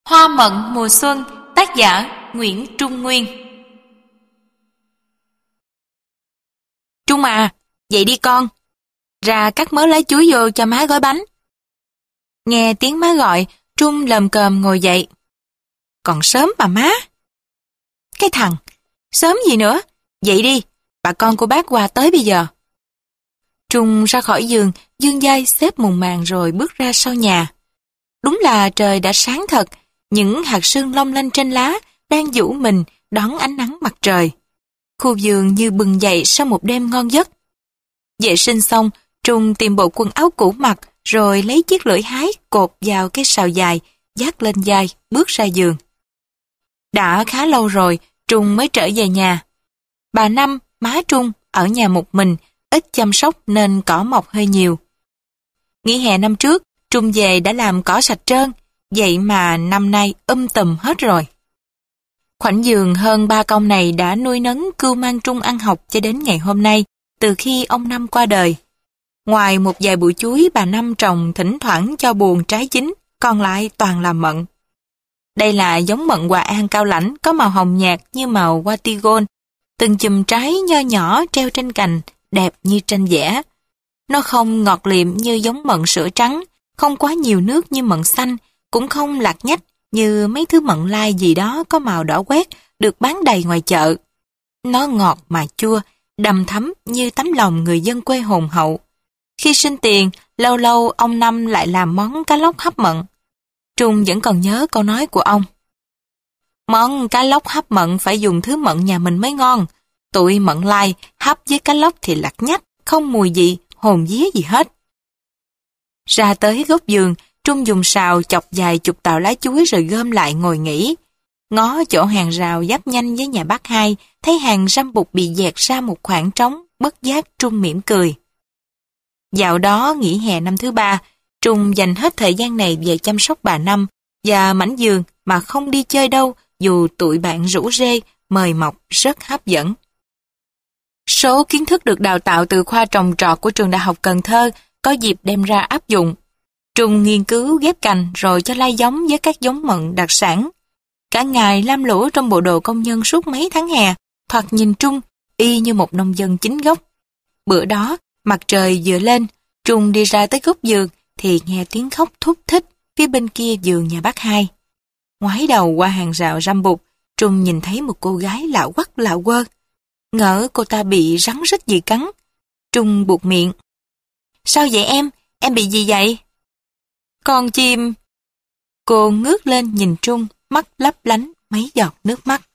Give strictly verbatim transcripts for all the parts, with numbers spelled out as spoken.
Hoa mận mùa xuân, tác giả Nguyễn Trung Nguyên. Trung à, dậy đi con. Ra cắt mớ lá chuối vô cho má gói bánh. Nghe tiếng má gọi, Trung lầm cồm ngồi dậy. Còn sớm mà má. Cái thằng, sớm gì nữa, dậy đi, bà con của bác qua tới bây giờ. Trung ra khỏi giường, dương dây xếp mùng màn rồi bước ra sau nhà. Đúng là trời đã sáng thật, những hạt sương long lanh trên lá đang vũ mình đón ánh nắng mặt trời. Khu vườn như bừng dậy sau một đêm ngon giấc. Vệ sinh xong, Trung tìm bộ quần áo cũ mặc rồi lấy chiếc lưỡi hái cột vào cái sào dài, vác lên vai, bước ra giường. Đã khá lâu rồi, Trung mới trở về nhà. Bà Năm, má Trung, ở nhà một mình, ít chăm sóc nên cỏ mọc hơi nhiều. Nghỉ hè năm trước, Trung về đã làm cỏ sạch trơn, vậy mà năm nay um tùm hết rồi. Khoảnh vườn hơn ba công này đã nuôi nấng cưu mang Trung ăn học cho đến ngày hôm nay, từ khi ông Năm qua đời. Ngoài một vài bụi chuối bà Năm trồng thỉnh thoảng cho buồn trái chín, còn lại toàn là mận. Đây là giống mận Hòa An cao lãnh, có màu hồng nhạt như màu hoa tigon, từng chùm trái nho nhỏ treo trên cành, đẹp như tranh vẽ. Nó không ngọt liệm như giống mận sữa trắng, không quá nhiều nước như mận xanh, cũng không lạc nhách như mấy thứ mận lai gì đó có màu đỏ quét được bán đầy ngoài chợ. Nó ngọt mà chua, đầm thắm như tấm lòng người dân quê hồn hậu. Khi sinh tiền, lâu lâu ông Năm lại làm món cá lóc hấp mận. Trung vẫn còn nhớ câu nói của ông. Món cá lóc hấp mận phải dùng thứ mận nhà mình mới ngon. Tụi mận lai hấp với cá lóc thì lạc nhách, không mùi gì, hồn vía gì hết. Ra tới gốc vườn, Trung dùng sào chọc dài chục tàu lá chuối rồi gom lại ngồi nghỉ. Ngó chỗ hàng rào giáp nhanh với nhà bác hai, thấy hàng răm bụt bị dẹt ra một khoảng trống, bất giác Trung mỉm cười. Dạo đó nghỉ hè năm thứ ba, Trung dành hết thời gian này về chăm sóc bà Năm và mảnh vườn mà không đi chơi đâu, dù tụi bạn rủ rê, mời mọc rất hấp dẫn. Số kiến thức được đào tạo từ khoa trồng trọt của trường Đại học Cần Thơ có dịp đem ra áp dụng. Trung nghiên cứu ghép cành rồi cho lai giống với các giống mận đặc sản. Cả ngày lam lũ trong bộ đồ công nhân suốt mấy tháng hè, thoạt nhìn Trung y như một nông dân chính gốc. Bữa đó, mặt trời vừa lên, Trung đi ra tới gốc vườn thì nghe tiếng khóc thút thít phía bên kia vườn nhà bác hai. Ngoái đầu qua hàng rào răm bụt, Trung nhìn thấy một cô gái lạ quắc lạ quơ. Ngỡ cô ta bị rắn rít gì cắn. Trung buột miệng. Sao vậy em? Em bị gì vậy? Con chim. Cô ngước lên nhìn Trung, mắt lấp lánh mấy giọt nước mắt.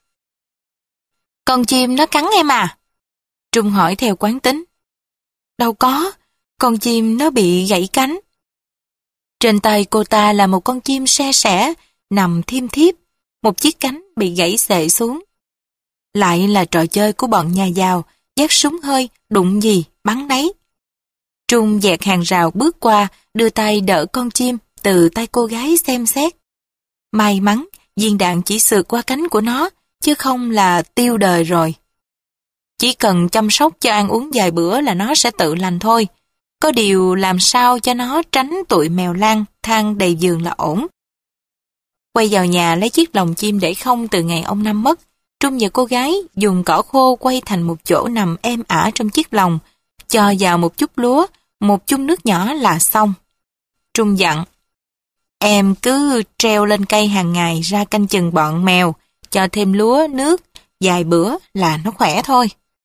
Con chim nó cắn em à? Trung hỏi theo quán tính. Đâu có, con chim nó bị gãy cánh. Trên tay cô ta là một con chim se sẻ, nằm thiêm thiếp, một chiếc cánh bị gãy xệ xuống. Lại là trò chơi của bọn nhà giàu, vác súng hơi, đụng gì, bắn nấy. Trung dẹt hàng rào bước qua, đưa tay đỡ con chim từ tay cô gái xem xét. May mắn, viên đạn chỉ sượt qua cánh của nó, chứ không là tiêu đời rồi. Chỉ cần chăm sóc cho ăn uống vài bữa là nó sẽ tự lành thôi. Có điều làm sao cho nó tránh tụi mèo lang than đầy giường là ổn. Quay vào nhà lấy chiếc lồng chim để không từ ngày ông Năm mất, Trung và cô gái dùng cỏ khô quay thành một chỗ nằm êm ả trong chiếc lồng, cho vào một chút lúa, một chung nước nhỏ là xong. Trung dặn, em cứ treo lên cây hàng ngày ra canh chừng bọn mèo, cho thêm lúa, nước, vài bữa là nó khỏe thôi.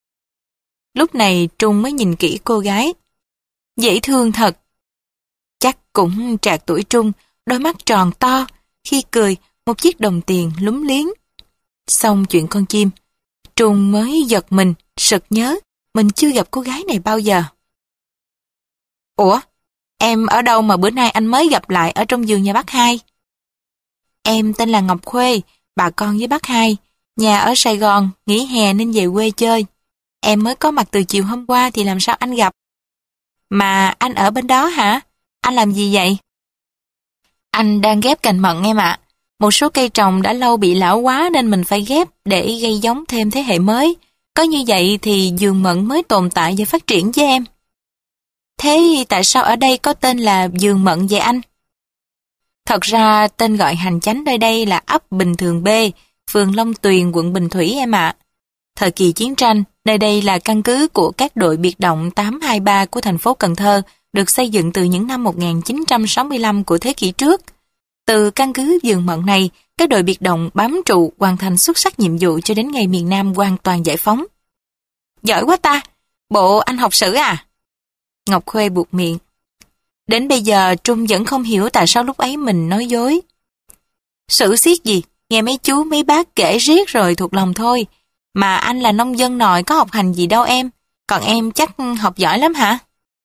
Lúc này Trung mới nhìn kỹ cô gái. Dễ thương thật. Chắc cũng trạc tuổi Trung, đôi mắt tròn to, khi cười một chiếc đồng tiền lúm liếng. Xong chuyện con chim, Trung mới giật mình, sực nhớ mình chưa gặp cô gái này bao giờ. Ủa, em ở đâu mà bữa nay anh mới gặp lại ở trong vườn nhà bác hai? Em tên là Ngọc Khuê, bà con với bác hai, nhà ở Sài Gòn, nghỉ hè nên về quê chơi. Em mới có mặt từ chiều hôm qua thì làm sao anh gặp? Mà anh ở bên đó hả? Anh làm gì vậy? Anh đang ghép cành mận em ạ. Một số cây trồng đã lâu bị lão quá nên mình phải ghép để gây giống thêm thế hệ mới. Có như vậy thì vườn mận mới tồn tại và phát triển với em. Thế tại sao ở đây có tên là vườn mận vậy anh? Thật ra tên gọi hành chánh nơi đây là ấp Bình Thường B, phường Long Tuyền, quận Bình Thủy em ạ. Thời kỳ chiến tranh, nơi đây là căn cứ của các đội biệt động tám hai ba của thành phố Cần Thơ, được xây dựng từ những năm một nghìn chín trăm sáu mươi lăm của thế kỷ trước. Từ căn cứ Vườn Mận này, các đội biệt động bám trụ hoàn thành xuất sắc nhiệm vụ cho đến ngày miền Nam hoàn toàn giải phóng. Giỏi quá ta! Bộ anh học sử à? Ngọc Khuê buột miệng. Đến bây giờ Trung vẫn không hiểu tại sao lúc ấy mình nói dối. Sử xiết gì? Nghe mấy chú mấy bác kể riết rồi thuộc lòng thôi. Mà anh là nông dân nòi có học hành gì đâu em. Còn em chắc học giỏi lắm hả?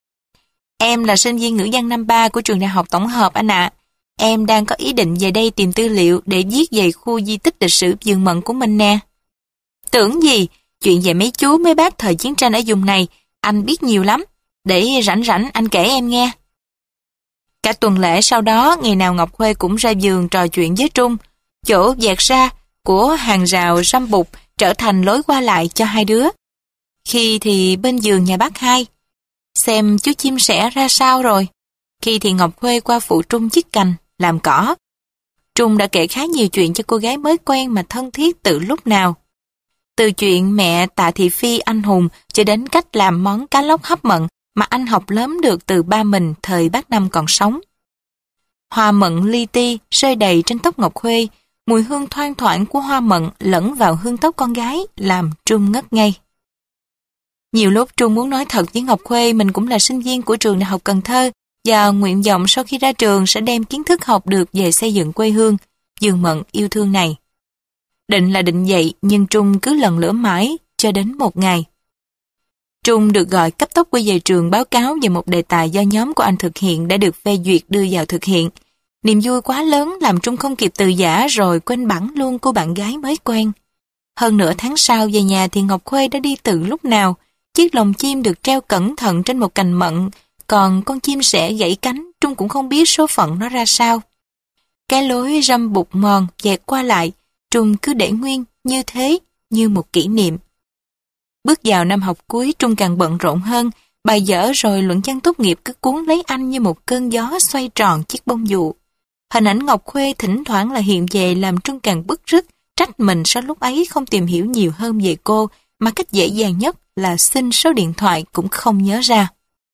Em là sinh viên ngữ văn năm ba của trường đại học tổng hợp anh ạ. Em đang có ý định về đây tìm tư liệu để viết về khu di tích lịch sử Vườn Mận của mình nè. Tưởng gì, chuyện về mấy chú mấy bác thời chiến tranh ở vùng này, anh biết nhiều lắm. Để rảnh rảnh anh kể em nghe. Cả tuần lễ sau đó, ngày nào Ngọc Khuê cũng ra vườn trò chuyện với Trung. Chỗ dẹt ra của hàng rào răm bụt trở thành lối qua lại cho hai đứa. Khi thì bên vườn nhà bác hai, xem chú chim sẻ ra sao rồi. Khi thì Ngọc Khuê qua phụ Trung chiết cành, làm cỏ. Trung đã kể khá nhiều chuyện cho cô gái mới quen mà thân thiết từ lúc nào. Từ chuyện mẹ Tạ Thị Phi anh hùng cho đến cách làm món cá lóc hấp mận mà anh học lớn được từ ba mình thời bác Năm còn sống. Hoa mận li ti rơi đầy trên tóc Ngọc Khuê, mùi hương thoang thoảng của hoa mận lẫn vào hương tóc con gái làm Trung ngất ngây. Nhiều lúc Trung muốn nói thật với Ngọc Khuê mình cũng là sinh viên của trường đại học Cần Thơ và nguyện vọng sau khi ra trường sẽ đem kiến thức học được về xây dựng quê hương, Vườn Mận yêu thương này. Định là định vậy nhưng Trung cứ lần lữa mãi cho đến một ngày. Trung được gọi cấp tốc quay về trường báo cáo về một đề tài do nhóm của anh thực hiện đã được phê duyệt đưa vào thực hiện. Niềm vui quá lớn làm Trung không kịp từ giã rồi quên bẵng luôn cô bạn gái mới quen. Hơn nửa tháng sau về nhà thì Ngọc Khuê đã đi từ lúc nào. Chiếc lồng chim được treo cẩn thận trên một cành mận, còn con chim sẻ gãy cánh Trung cũng không biết số phận nó ra sao. Cái lối răm bụt mòn dẹt qua lại, Trung cứ để nguyên như thế, như một kỷ niệm. Bước vào năm học cuối Trung càng bận rộn hơn, bài vở rồi luận văn tốt nghiệp cứ cuốn lấy anh như một cơn gió xoay tròn chiếc bông dụ. Hình ảnh Ngọc Khuê thỉnh thoảng là hiện về làm Trung càng bứt rứt, trách mình sao lúc ấy không tìm hiểu nhiều hơn về cô, mà cách dễ dàng nhất là xin số điện thoại cũng không nhớ ra.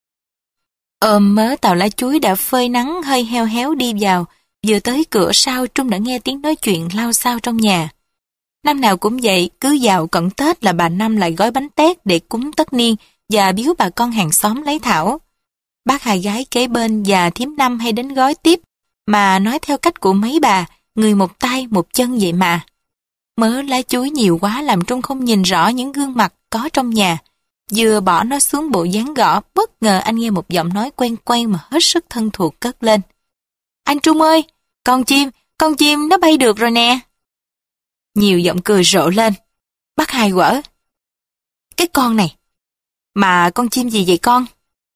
Ôm mớ tàu lá chuối đã phơi nắng hơi heo héo đi vào, vừa tới cửa sau Trung đã nghe tiếng nói chuyện lao xao trong nhà. Năm nào cũng vậy, cứ vào cận Tết là bà Năm lại gói bánh tét để cúng tất niên và biếu bà con hàng xóm lấy thảo. Bác hai gái kế bên và thím Năm hay đến gói tiếp, mà nói theo cách của mấy bà, người một tay một chân vậy mà. Mớ lá chuối nhiều quá làm Trung không nhìn rõ những gương mặt có trong nhà. Vừa bỏ nó xuống bộ dáng gõ, bất ngờ anh nghe một giọng nói quen quen mà hết sức thân thuộc cất lên. Anh Trung ơi, con chim, con chim nó bay được rồi nè. Nhiều giọng cười rộ lên. Bác hai quở. Cái con này. Mà con chim gì vậy con?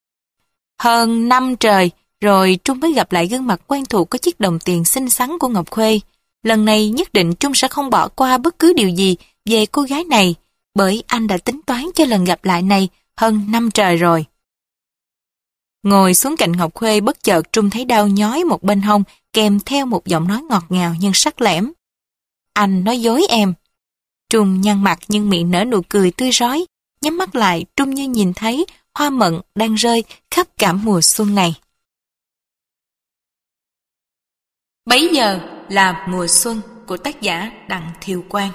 Hơn năm trời, rồi Trung mới gặp lại gương mặt quen thuộc có chiếc đồng tiền xinh xắn của Ngọc Khuê. Lần này nhất định Trung sẽ không bỏ qua bất cứ điều gì về cô gái này, bởi anh đã tính toán cho lần gặp lại này hơn năm trời rồi. Ngồi xuống cạnh Ngọc Khuê bất chợt Trung thấy đau nhói một bên hông kèm theo một giọng nói ngọt ngào nhưng sắc lẻm. Anh nói dối em. Trung nhăn mặt nhưng miệng nở nụ cười tươi rói, nhắm mắt lại Trung như nhìn thấy hoa mận đang rơi khắp cả mùa xuân này. Bấy giờ là mùa xuân của tác giả Đặng Thiều Quang.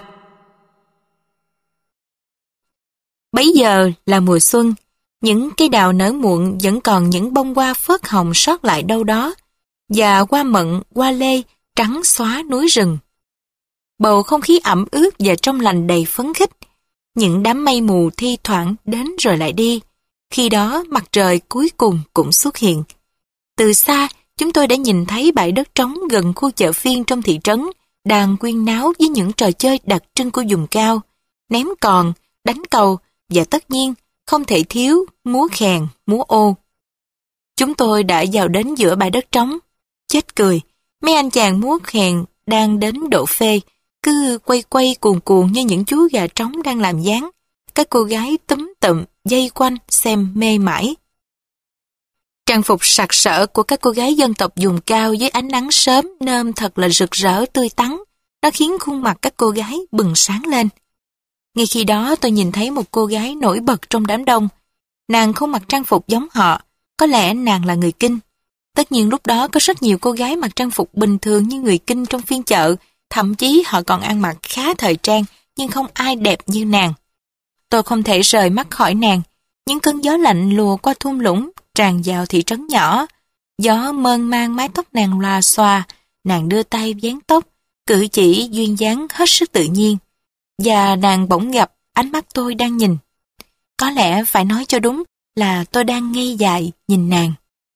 Bấy giờ là mùa xuân, những cây đào nở muộn vẫn còn những bông hoa phớt hồng sót lại đâu đó, và hoa mận, hoa lê trắng xóa núi rừng. Bầu không khí ẩm ướt và trong lành đầy phấn khích. Những đám mây mù thi thoảng đến rồi lại đi. Khi đó mặt trời cuối cùng cũng xuất hiện. Từ xa, chúng tôi đã nhìn thấy bãi đất trống gần khu chợ phiên trong thị trấn, đang quyên náo với những trò chơi đặc trưng của vùng cao, ném còn, đánh cầu và tất nhiên không thể thiếu múa khèn, múa ô. Chúng tôi đã vào đến giữa bãi đất trống. Chết cười, mấy anh chàng múa khèn đang đến độ phê, cứ quay quay cuồn cuộn như những chú gà trống đang làm dáng. Các cô gái túm tụm dây quanh xem mê mải. Trang phục sặc sỡ của các cô gái dân tộc vùng cao dưới ánh nắng sớm nơm thật là rực rỡ tươi tắn. Nó khiến khuôn mặt các cô gái bừng sáng lên. Ngay khi đó tôi nhìn thấy một cô gái nổi bật trong đám đông. Nàng không mặc trang phục giống họ, có lẽ nàng là người Kinh. Tất nhiên lúc đó có rất nhiều cô gái mặc trang phục bình thường như người Kinh trong phiên chợ, thậm chí họ còn ăn mặc khá thời trang, nhưng không ai đẹp như nàng. Tôi không thể rời mắt khỏi nàng. Những cơn gió lạnh lùa qua thung lũng, tràn vào thị trấn nhỏ. Gió mơn man mái tóc nàng loà xoa, nàng đưa tay vén tóc, cử chỉ duyên dáng hết sức tự nhiên. Và nàng bỗng gặp ánh mắt tôi đang nhìn. Có lẽ phải nói cho đúng là tôi đang ngây dại nhìn nàng.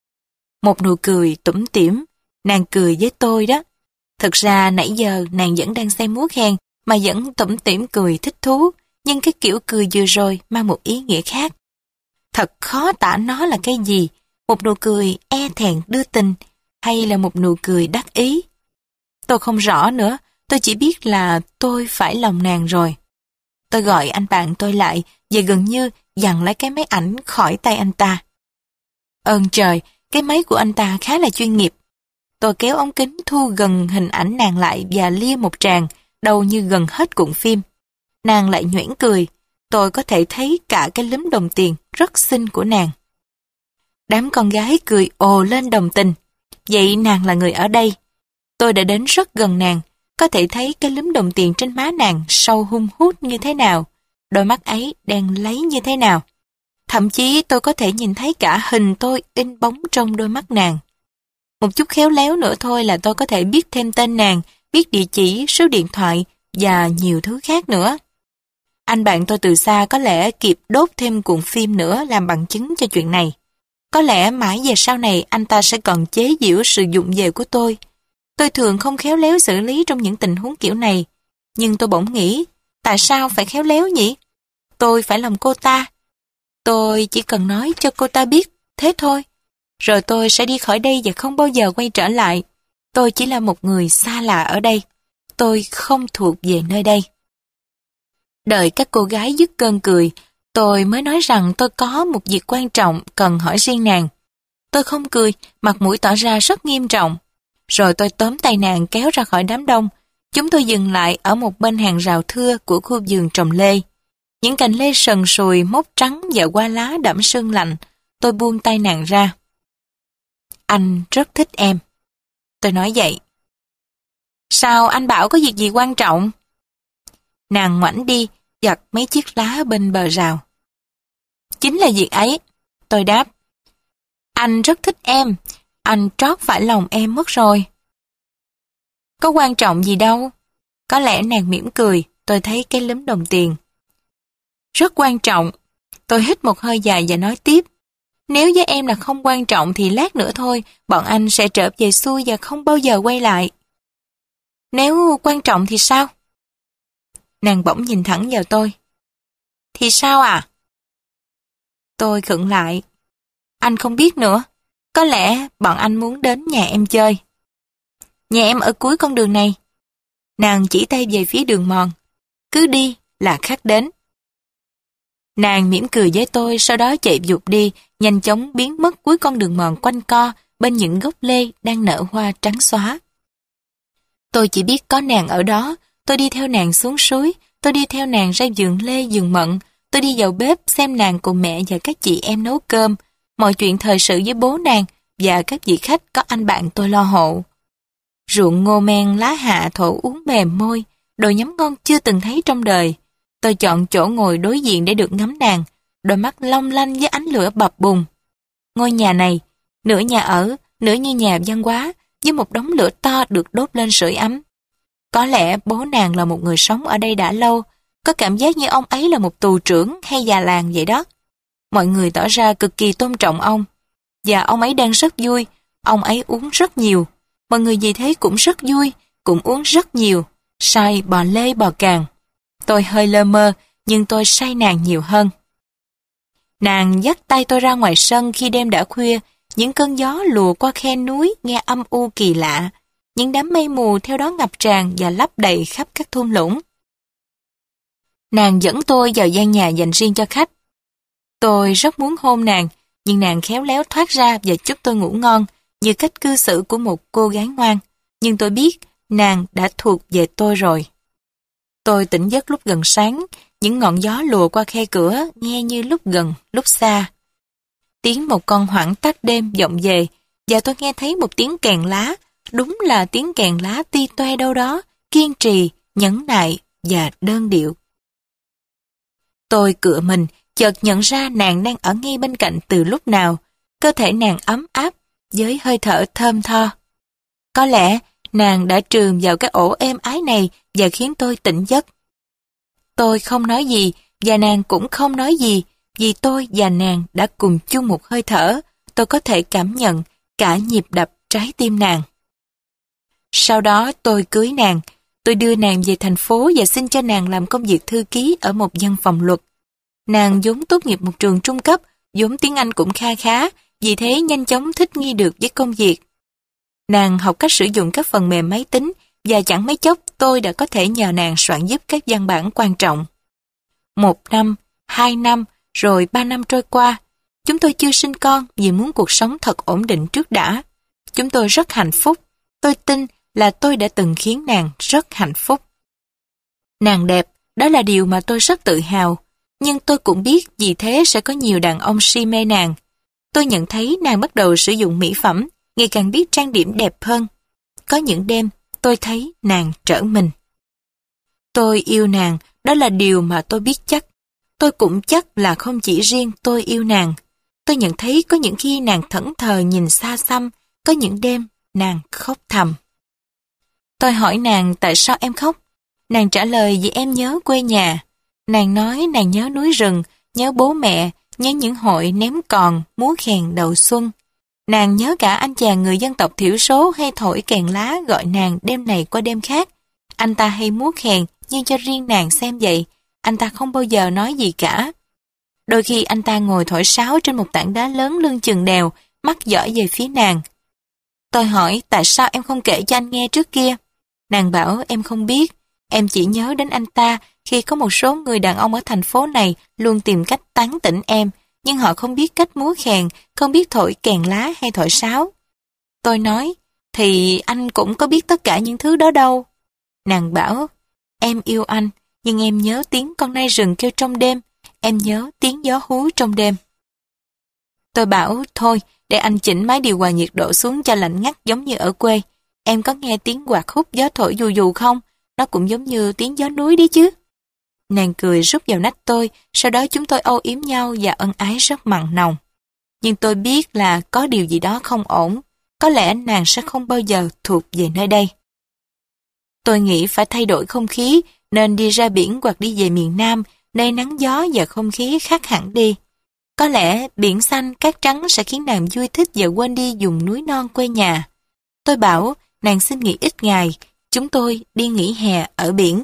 Một nụ cười tủm tỉm, nàng cười với tôi đó. Thực ra nãy giờ nàng vẫn đang xem múa khen mà vẫn tủm tỉm cười thích thú, nhưng cái kiểu cười vừa rồi mang một ý nghĩa khác. Thật khó tả nó là cái gì, một nụ cười e thẹn đưa tình hay là một nụ cười đắc ý. Tôi không rõ nữa, tôi chỉ biết là tôi phải lòng nàng rồi. Tôi gọi anh bạn tôi lại và gần như giằng lấy cái máy ảnh khỏi tay anh ta. Ơn trời, cái máy của anh ta khá là chuyên nghiệp. Tôi kéo ống kính thu gần hình ảnh nàng lại và lia một tràng, đầu như gần hết cuộn phim. Nàng lại nhoẻn cười, tôi có thể thấy cả cái lúm đồng tiền rất xinh của nàng. Đám con gái cười ồ lên đồng tình. Vậy nàng là người ở đây. Tôi đã đến rất gần nàng, có thể thấy cái lúm đồng tiền trên má nàng sâu hun hút như thế nào, đôi mắt ấy đen láy như thế nào. Thậm chí tôi có thể nhìn thấy cả hình tôi in bóng trong đôi mắt nàng. Một chút khéo léo nữa thôi là tôi có thể biết thêm tên nàng, biết địa chỉ, số điện thoại và nhiều thứ khác nữa. Anh bạn tôi từ xa có lẽ kịp đốt thêm cuộn phim nữa làm bằng chứng cho chuyện này. Có lẽ mãi về sau này anh ta sẽ còn chế giễu sự dụng về của tôi. Tôi thường không khéo léo xử lý trong những tình huống kiểu này. Nhưng tôi bỗng nghĩ, tại sao phải khéo léo nhỉ? Tôi phải lòng cô ta. Tôi chỉ cần nói cho cô ta biết, thế thôi. Rồi tôi sẽ đi khỏi đây và không bao giờ quay trở lại. Tôi chỉ là một người xa lạ ở đây. Tôi không thuộc về nơi đây. Đợi các cô gái dứt cơn cười, tôi mới nói rằng tôi có một việc quan trọng cần hỏi riêng nàng. Tôi không cười, mặt mũi tỏ ra rất nghiêm trọng. Rồi tôi tóm tay nàng kéo ra khỏi đám đông. Chúng tôi dừng lại ở một bên hàng rào thưa của khu vườn trồng lê. Những cành lê sần sùi, mốc trắng và hoa lá đẫm sương lạnh. Tôi buông tay nàng ra. Anh rất thích em. Tôi nói vậy. Sao anh bảo có việc gì quan trọng? Nàng ngoảnh đi, giật mấy chiếc lá bên bờ rào. Chính là việc ấy. Tôi đáp. Anh rất thích em. Anh trót phải lòng em mất rồi. Có quan trọng gì đâu. Có lẽ nàng mỉm cười, tôi thấy cái lúm đồng tiền. Rất quan trọng. Tôi hít một hơi dài và nói tiếp. Nếu với em là không quan trọng thì lát nữa thôi, bọn anh sẽ trở về xuôi và không bao giờ quay lại. Nếu quan trọng thì sao? Nàng bỗng nhìn thẳng vào tôi. Thì sao à? Tôi khựng lại. Anh không biết nữa. Có lẽ bọn anh muốn đến nhà em chơi. Nhà em ở cuối con đường này. Nàng chỉ tay về phía đường mòn. Cứ đi là khách đến. Nàng mỉm cười với tôi, sau đó chạy vụt đi, nhanh chóng biến mất cuối con đường mòn quanh co bên những gốc lê đang nở hoa trắng xóa. Tôi chỉ biết có nàng ở đó. Tôi đi theo nàng xuống suối, tôi đi theo nàng ra vườn lê vườn mận, tôi đi vào bếp xem nàng cùng mẹ và các chị em nấu cơm, mọi chuyện thời sự với bố nàng và các vị khách có anh bạn tôi lo hộ. Ruộng ngô men lá hạ thổ uống mềm môi, đồ nhắm ngon chưa từng thấy trong đời. Tôi chọn chỗ ngồi đối diện để được ngắm nàng, đôi mắt long lanh với ánh lửa bập bùng. Ngôi nhà này, nửa nhà ở, nửa như nhà văn hóa, với một đống lửa to được đốt lên sưởi ấm. Có lẽ bố nàng là một người sống ở đây đã lâu, có cảm giác như ông ấy là một tù trưởng hay già làng vậy đó. Mọi người tỏ ra cực kỳ tôn trọng ông. Và ông ấy đang rất vui, ông ấy uống rất nhiều. Mọi người gì thế cũng rất vui, cũng uống rất nhiều, say bò lê bò càng. Tôi hơi lơ mơ, nhưng tôi say nàng nhiều hơn. Nàng dắt tay tôi ra ngoài sân khi đêm đã khuya, những cơn gió lùa qua khe núi nghe âm u kỳ lạ, những đám mây mù theo đó ngập tràn và lấp đầy khắp các thung lũng. Nàng dẫn tôi vào gian nhà dành riêng cho khách. Tôi rất muốn hôn nàng, Nhưng nàng khéo léo thoát ra và chúc tôi ngủ ngon, như cách cư xử của một cô gái ngoan. Nhưng tôi biết nàng đã thuộc về tôi rồi. Tôi tỉnh giấc lúc gần sáng, những ngọn gió lùa qua khe cửa, nghe như lúc gần, lúc xa. Tiếng một con hoảng tắc đêm vọng về, và tôi nghe thấy một tiếng kèn lá, đúng là tiếng kèn lá ti toe đâu đó, kiên trì, nhẫn nại và đơn điệu. Tôi cựa mình, chợt nhận ra nàng đang ở ngay bên cạnh từ lúc nào, cơ thể nàng ấm áp, với hơi thở thơm tho. Có lẽ nàng đã trườm vào cái ổ êm ái này và khiến tôi tỉnh giấc. Tôi không nói gì, và nàng cũng không nói gì, vì tôi và nàng đã cùng chung một hơi thở, tôi có thể cảm nhận cả nhịp đập trái tim nàng. Sau đó tôi cưới nàng, tôi đưa nàng về thành phố và xin cho nàng làm công việc thư ký ở một văn phòng luật. Nàng vốn tốt nghiệp một trường trung cấp, vốn tiếng Anh cũng kha khá, vì thế nhanh chóng thích nghi được với công việc. Nàng học cách sử dụng các phần mềm máy tính, và chẳng mấy chốc tôi đã có thể nhờ nàng soạn giúp các văn bản quan trọng. Một năm, hai năm, rồi ba năm trôi qua. Chúng tôi chưa sinh con vì muốn cuộc sống thật ổn định trước đã. Chúng tôi rất hạnh phúc. Tôi tin là tôi đã từng khiến nàng rất hạnh phúc. Nàng đẹp, đó là điều mà tôi rất tự hào. Nhưng tôi cũng biết vì thế sẽ có nhiều đàn ông si mê nàng. Tôi nhận thấy nàng bắt đầu sử dụng mỹ phẩm, ngày càng biết trang điểm đẹp hơn. Có những đêm, tôi thấy nàng trở mình. Tôi yêu nàng, đó là điều mà tôi biết chắc. Tôi cũng chắc là không chỉ riêng tôi yêu nàng. Tôi nhận thấy có những khi nàng thẫn thờ nhìn xa xăm, có những đêm nàng khóc thầm. Tôi hỏi nàng tại sao em khóc. Nàng trả lời vì em nhớ quê nhà. Nàng nói nàng nhớ núi rừng, nhớ bố mẹ, nhớ những hội ném còn, múa kèn đầu xuân. Nàng nhớ cả anh chàng người dân tộc thiểu số hay thổi kèn lá gọi nàng đêm này qua đêm khác. Anh ta hay múa kèn, nhưng cho riêng nàng xem vậy, anh ta không bao giờ nói gì cả. Đôi khi anh ta ngồi thổi sáo trên một tảng đá lớn lưng chừng đèo, mắt dõi về phía nàng. Tôi hỏi tại sao em không kể cho anh nghe trước kia. Nàng bảo em không biết, em chỉ nhớ đến anh ta khi có một số người đàn ông ở thành phố này luôn tìm cách tán tỉnh em, nhưng họ không biết cách múa kèn, không biết thổi kèn lá hay thổi sáo. Tôi nói, thì anh cũng có biết tất cả những thứ đó đâu. Nàng bảo, em yêu anh, nhưng em nhớ tiếng con nai rừng kêu trong đêm, em nhớ tiếng gió hú trong đêm. Tôi bảo, thôi, để anh chỉnh máy điều hòa nhiệt độ xuống cho lạnh ngắt giống như ở quê. Em có nghe tiếng quạt hút gió thổi dù dù không? Nó cũng giống như tiếng gió núi đấy chứ. Nàng cười rút vào nách tôi, sau đó chúng tôi âu yếm nhau và ân ái rất mặn nồng. Nhưng tôi biết là có điều gì đó không ổn, có lẽ nàng sẽ không bao giờ thuộc về nơi đây. Tôi nghĩ phải thay đổi không khí, nên đi ra biển hoặc đi về miền Nam, nơi nắng gió và không khí khác hẳn đi. Có lẽ biển xanh, cát trắng sẽ khiến nàng vui thích và quên đi vùng núi non quê nhà. Tôi bảo, nàng xin nghỉ ít ngày, chúng tôi đi nghỉ hè ở biển.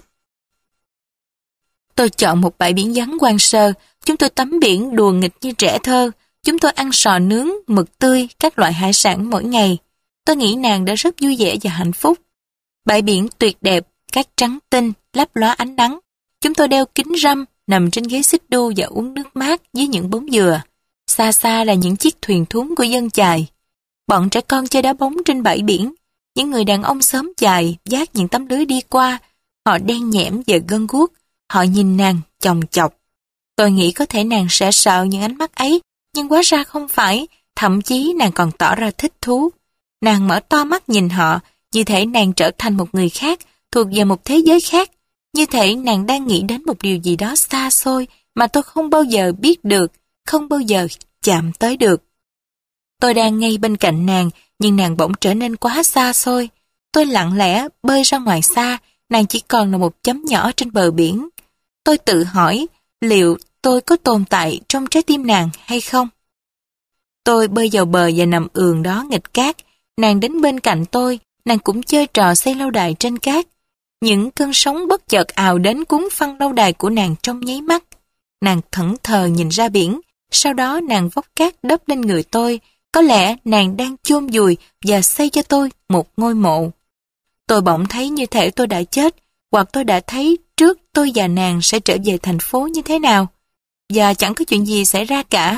Tôi chọn một bãi biển vắng hoang sơ, chúng tôi tắm biển đùa nghịch như trẻ thơ, chúng tôi ăn sò nướng, mực tươi, các loại hải sản mỗi ngày. Tôi nghĩ nàng đã rất vui vẻ và hạnh phúc. Bãi biển tuyệt đẹp, cát trắng tinh, lấp lóa ánh nắng. Chúng tôi đeo kính râm, nằm trên ghế xích đu và uống nước mát dưới những bóng dừa. Xa xa là những chiếc thuyền thúng của dân chài. Bọn trẻ con chơi đá bóng trên bãi biển. Những người đàn ông xóm chài vác những tấm lưới đi qua. Họ đen nhẽm và gân guốc. Họ nhìn nàng chòng chọc. Tôi nghĩ có thể nàng sẽ sợ những ánh mắt ấy, nhưng hóa ra không phải, thậm chí nàng còn tỏ ra thích thú. Nàng mở to mắt nhìn họ, như thể nàng trở thành một người khác, thuộc về một thế giới khác. Như thể nàng đang nghĩ đến một điều gì đó xa xôi mà tôi không bao giờ biết được, không bao giờ chạm tới được. Tôi đang ngay bên cạnh nàng, nhưng nàng bỗng trở nên quá xa xôi. Tôi lặng lẽ bơi ra ngoài xa, nàng chỉ còn là một chấm nhỏ trên bờ biển. Tôi tự hỏi, liệu tôi có tồn tại trong trái tim nàng hay không? Tôi bơi vào bờ và nằm ườn đó nghịch cát. Nàng đến bên cạnh tôi, nàng cũng chơi trò xây lâu đài trên cát. Những cơn sóng bất chợt ào đến cuốn phăng lâu đài của nàng trong nháy mắt. Nàng thẫn thờ nhìn ra biển, sau đó nàng vóc cát đắp lên người tôi. Có lẽ nàng đang chôn vùi và xây cho tôi một ngôi mộ. Tôi bỗng thấy như thể tôi đã chết, hoặc tôi đã thấy trước tôi và nàng sẽ trở về thành phố như thế nào. Và chẳng có chuyện gì xảy ra cả.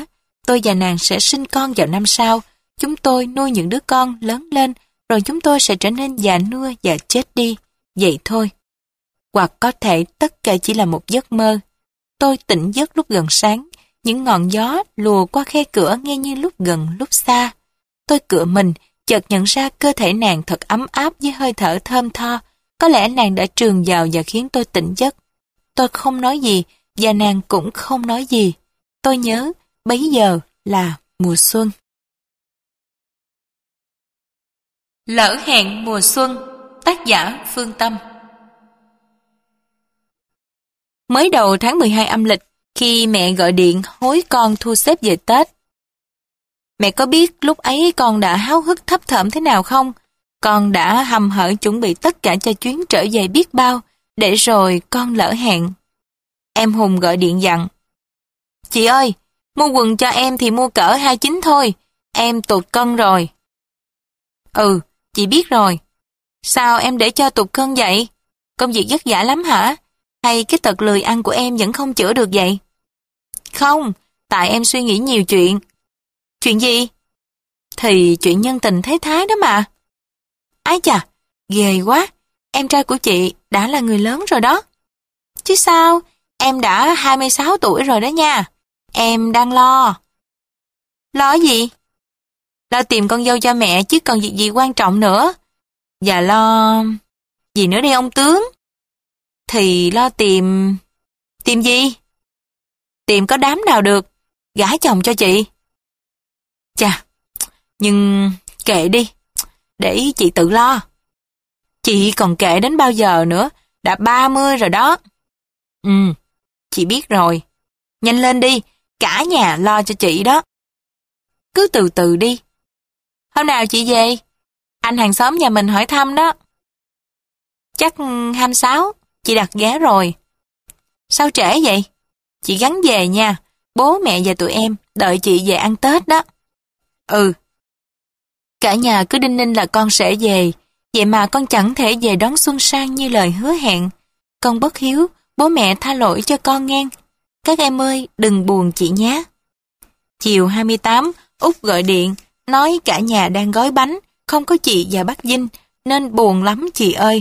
tôi và nàng sẽ sinh con vào năm sau. Chúng tôi nuôi những đứa con lớn lên, rồi chúng tôi sẽ trở nên già nua và chết đi. Vậy thôi. Hoặc có thể tất cả chỉ là một giấc mơ. Tôi tỉnh giấc lúc gần sáng, những ngọn gió lùa qua khe cửa nghe như lúc gần lúc xa. Tôi cựa mình, chợt nhận ra cơ thể nàng thật ấm áp với hơi thở thơm tho. Có lẽ nàng đã trường vào và khiến tôi tỉnh giấc. Tôi không nói gì, và nàng cũng không nói gì. Tôi nhớ, bấy giờ là mùa xuân. Lỡ hẹn mùa xuân, tác giả Phương Tâm. Mới đầu tháng mười hai âm lịch, khi mẹ gọi điện hối con thu xếp về Tết. Mẹ có biết lúc ấy con đã háo hức thấp thởm thế nào không? Con đã hầm hở chuẩn bị tất cả cho chuyến trở về biết bao, để rồi con lỡ hẹn. Em Hùng gọi điện dặn: "Chị ơi, mua quần cho em thì mua cỡ hai mươi chín thôi, em tụt cân rồi." "Ừ, chị biết rồi. Sao em để cho tụt cân vậy? Công việc vất vả lắm hả? Hay cái tật lười ăn của em vẫn không chữa được vậy?" "Không, tại em suy nghĩ nhiều chuyện." "Chuyện gì?" "Thì chuyện nhân tình thế thái đó mà." "Ái chà, ghê quá, em trai của chị đã là người lớn rồi đó." "Chứ sao, em đã hai mươi sáu tuổi rồi đó nha. Em đang lo." "Lo gì?" "Lo tìm con dâu cho mẹ chứ còn việc gì quan trọng nữa." "Và lo... gì nữa đây ông tướng?" "Thì lo tìm... tìm gì?" "Tìm có đám nào được, gả chồng cho chị." "Chà, nhưng kệ đi, để chị tự lo." "Chị còn kệ đến bao giờ nữa, đã ba mươi rồi đó." "Ừ, chị biết rồi. Nhanh lên đi, cả nhà lo cho chị đó." "Cứ từ từ đi." "Hôm nào chị về? Anh hàng xóm nhà mình hỏi thăm đó." "Chắc hai mươi sáu, chị đặt vé rồi." "Sao trễ vậy? Chị gắn về nha, bố mẹ và tụi em đợi chị về ăn Tết đó." "Ừ." Cả nhà cứ đinh ninh là con sẽ về, vậy mà con chẳng thể về đón xuân sang như lời hứa hẹn. Con bất hiếu, bố mẹ tha lỗi cho con ngang. Các em ơi, đừng buồn chị nhé. Chiều hai mươi tám, Út gọi điện, nói cả nhà đang gói bánh, không có chị và bác Vinh, nên buồn lắm chị ơi.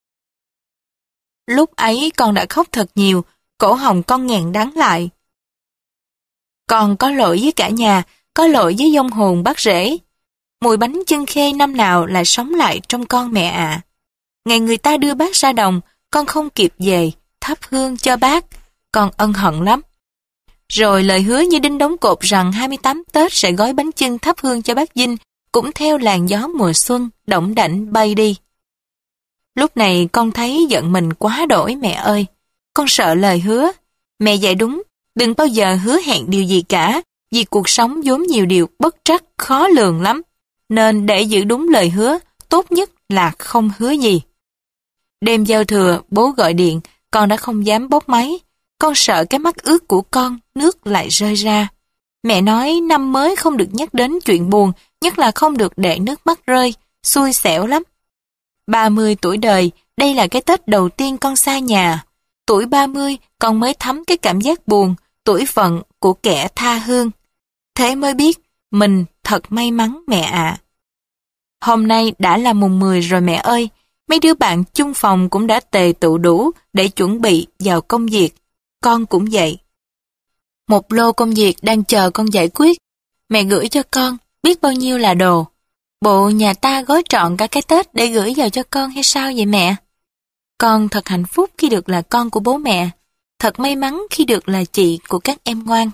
Lúc ấy con đã khóc thật nhiều, cổ họng con nghẹn đắng lại. Con có lỗi với cả nhà, có lỗi với vong hồn bác rể. Mùi bánh chưng khê năm nào lại sống lại trong con mẹ ạ. Ngày người ta đưa bác ra đồng, con không kịp về, thắp hương cho bác, con ân hận lắm. Rồi lời hứa như đinh đóng cột rằng hai mươi tám Tết sẽ gói bánh chưng thắp hương cho bác Vinh, cũng theo làn gió mùa xuân, đỏng đảnh bay đi. Lúc này con thấy giận mình quá đổi mẹ ơi. Con sợ lời hứa. Mẹ dạy đúng, đừng bao giờ hứa hẹn điều gì cả, vì cuộc sống vốn nhiều điều bất trắc, khó lường lắm. Nên để giữ đúng lời hứa, tốt nhất là không hứa gì. Đêm giao thừa, bố gọi điện, con đã không dám bốc máy. Con sợ cái mắt ướt của con, nước lại rơi ra. Mẹ nói năm mới không được nhắc đến chuyện buồn, nhất là không được để nước mắt rơi, xui xẻo lắm. ba mươi tuổi đời, đây là cái Tết đầu tiên con xa nhà. Tuổi ba mươi, con mới thấm cái cảm giác buồn, tuổi phận của kẻ tha hương. Thế mới biết, mình thật may mắn mẹ ạ. Hôm nay đã là mùng mười rồi mẹ ơi, mấy đứa bạn chung phòng cũng đã tề tựu đủ để chuẩn bị vào công việc. Con cũng vậy. Một lô công việc đang chờ con giải quyết. Mẹ gửi cho con, biết bao nhiêu là đồ. Bộ nhà ta gói trọn cả cái Tết để gửi vào cho con hay sao vậy mẹ? Con thật hạnh phúc khi được là con của bố mẹ. Thật may mắn khi được là chị của các em ngoan.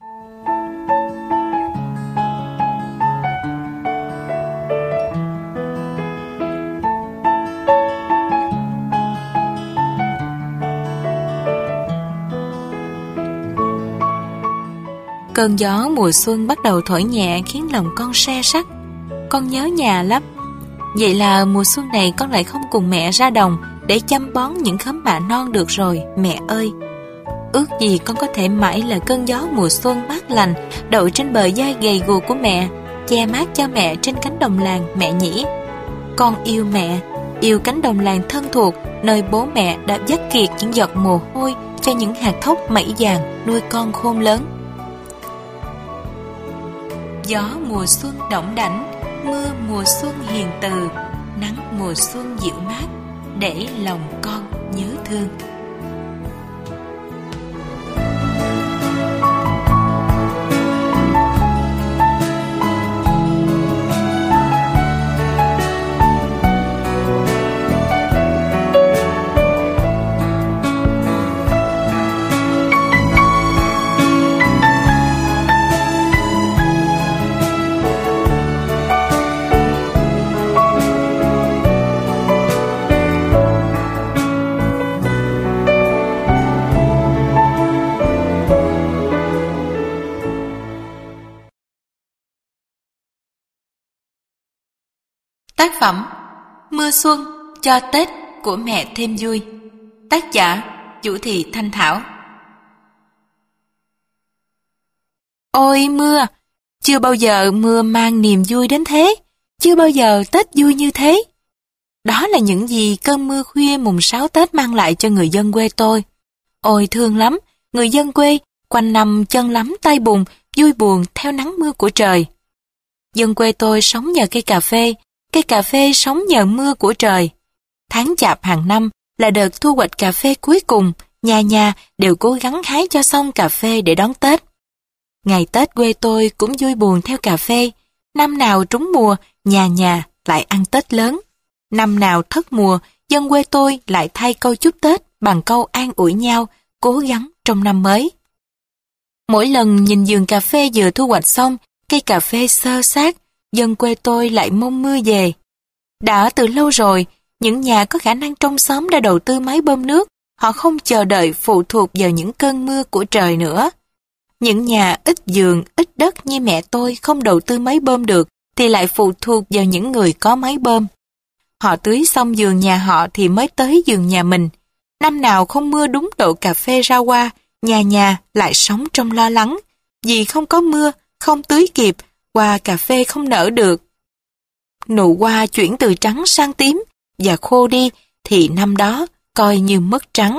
Cơn gió mùa xuân bắt đầu thổi nhẹ khiến lòng con se sắt. Con nhớ nhà lắm. Vậy là mùa xuân này con lại không cùng mẹ ra đồng để chăm bón những khóm mạ non được rồi, mẹ ơi. Ước gì con có thể mãi là cơn gió mùa xuân mát lành đậu trên bờ vai gầy guộc của mẹ, che mát cho mẹ trên cánh đồng làng mẹ nhỉ. Con yêu mẹ, yêu cánh đồng làng thân thuộc nơi bố mẹ đã vắt kiệt những giọt mồ hôi cho những hạt thóc mẩy vàng nuôi con khôn lớn. Gió mùa xuân đỏng đảnh, mưa mùa xuân hiền từ, nắng mùa xuân dịu mát, để lòng con nhớ thương. Tác phẩm Mưa Xuân cho Tết của mẹ thêm vui. Tác giả Vũ Thị Thanh Thảo. Ôi mưa, chưa bao giờ mưa mang niềm vui đến thế, chưa bao giờ Tết vui như thế. Đó là những gì cơn mưa khuya mùng sáu Tết mang lại cho người dân quê tôi. Ôi thương lắm, người dân quê quanh năm chân lắm tay bùn, vui buồn theo nắng mưa của trời. Dân quê tôi sống nhờ cây cà phê, cây cà phê sống nhờ mưa của trời. Tháng chạp hàng năm là đợt thu hoạch cà phê cuối cùng, nhà nhà đều cố gắng hái cho xong cà phê để đón Tết. Ngày Tết quê tôi cũng vui buồn theo cà phê. Năm nào trúng mùa, nhà nhà lại ăn Tết lớn. Năm nào thất mùa, dân quê tôi lại thay câu chúc Tết bằng câu an ủi nhau, cố gắng trong năm mới. Mỗi lần nhìn vườn cà phê vừa thu hoạch xong, cây cà phê xơ xác, dân quê tôi lại mong mưa về. Đã từ lâu rồi, những nhà có khả năng trong xóm đã đầu tư máy bơm nước, họ không chờ đợi phụ thuộc vào những cơn mưa của trời nữa. Những nhà ít vườn, ít đất như mẹ tôi không đầu tư máy bơm được, thì lại phụ thuộc vào những người có máy bơm. Họ tưới xong vườn nhà họ thì mới tới vườn nhà mình. Năm nào không mưa đúng độ cà phê ra hoa, nhà nhà lại sống trong lo lắng. Vì không có mưa, không tưới kịp, hoa cà phê không nở được. Nụ hoa chuyển từ trắng sang tím và khô đi thì năm đó coi như mất trắng.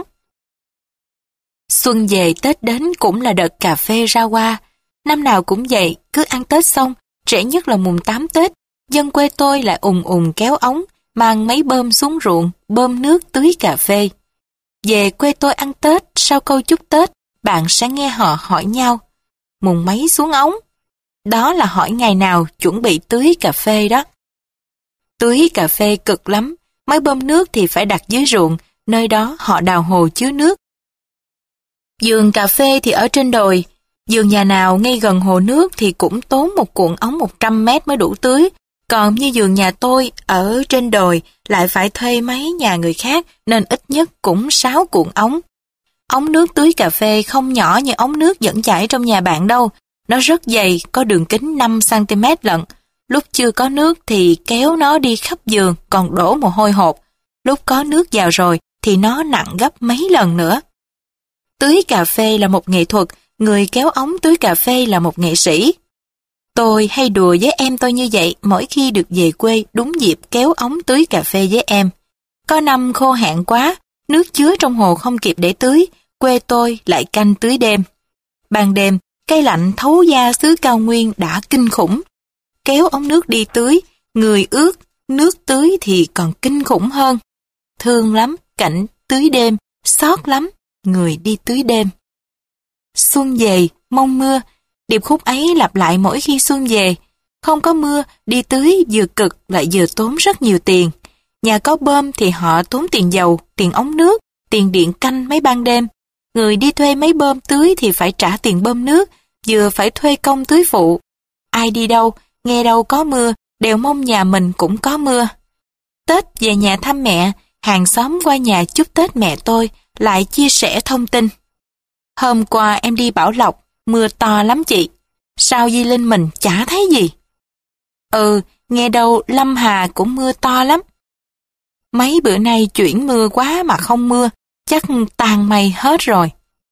Xuân về Tết đến cũng là đợt cà phê ra hoa. Năm nào cũng vậy, cứ ăn Tết xong, trễ nhất là mùng tám Tết, dân quê tôi lại ùng ùng kéo ống, mang máy bơm xuống ruộng, bơm nước tưới cà phê. Về quê tôi ăn Tết, sau câu chúc Tết, bạn sẽ nghe họ hỏi nhau, mùng mấy xuống ống? Đó là hỏi ngày nào chuẩn bị tưới cà phê đó. Tưới cà phê cực lắm, máy bơm nước thì phải đặt dưới ruộng, nơi đó họ đào hồ chứa nước. Vườn cà phê thì ở trên đồi, vườn nhà nào ngay gần hồ nước thì cũng tốn một cuộn ống một trăm mét mới đủ tưới, còn như vườn nhà tôi ở trên đồi lại phải thuê mấy nhà người khác nên ít nhất cũng sáu cuộn ống. Ống nước tưới cà phê không nhỏ như ống nước dẫn chảy trong nhà bạn đâu, nó rất dày, có đường kính năm xăng ti mét lận. Lúc chưa có nước thì kéo nó đi khắp vườn còn đổ mồ hôi hột. Lúc có nước vào rồi thì nó nặng gấp mấy lần nữa. Tưới cà phê là một nghệ thuật, người kéo ống tưới cà phê là một nghệ sĩ. Tôi hay đùa với em tôi như vậy mỗi khi được về quê đúng dịp kéo ống tưới cà phê với em. Có năm khô hạn quá, nước chứa trong hồ không kịp để tưới, quê tôi lại canh tưới đêm. Ban đêm, cây lạnh thấu da xứ cao nguyên đã kinh khủng. Kéo ống nước đi tưới, người ướt, nước tưới thì còn kinh khủng hơn. Thương lắm, cảnh tưới đêm, xót lắm, người đi tưới đêm. Xuân về, mong mưa, điệp khúc ấy lặp lại mỗi khi xuân về. Không có mưa, đi tưới vừa cực lại vừa tốn rất nhiều tiền. Nhà có bơm thì họ tốn tiền dầu, tiền ống nước, tiền điện canh mấy ban đêm. Người đi thuê máy bơm tưới thì phải trả tiền bơm nước, vừa phải thuê công tưới phụ. Ai đi đâu, nghe đâu có mưa, đều mong nhà mình cũng có mưa. Tết về nhà thăm mẹ, hàng xóm qua nhà chúc Tết mẹ tôi, lại chia sẻ thông tin. Hôm qua em đi Bảo Lộc, mưa to lắm chị. Sao Di Linh mình chả thấy gì? Ừ, nghe đâu Lâm Hà cũng mưa to lắm. Mấy bữa nay chuyển mưa quá mà không mưa, chắc tàn mây hết rồi.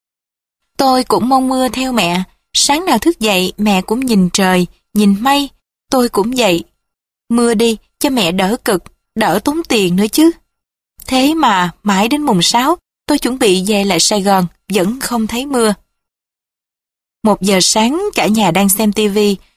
Tôi cũng mong mưa theo mẹ, sáng nào thức dậy mẹ cũng nhìn trời, nhìn mây, tôi cũng vậy. Mưa đi cho mẹ đỡ cực, đỡ tốn tiền nữa chứ. Thế mà mãi đến mùng sáu, tôi chuẩn bị về lại Sài Gòn, vẫn không thấy mưa. Một giờ sáng cả nhà đang xem tivi,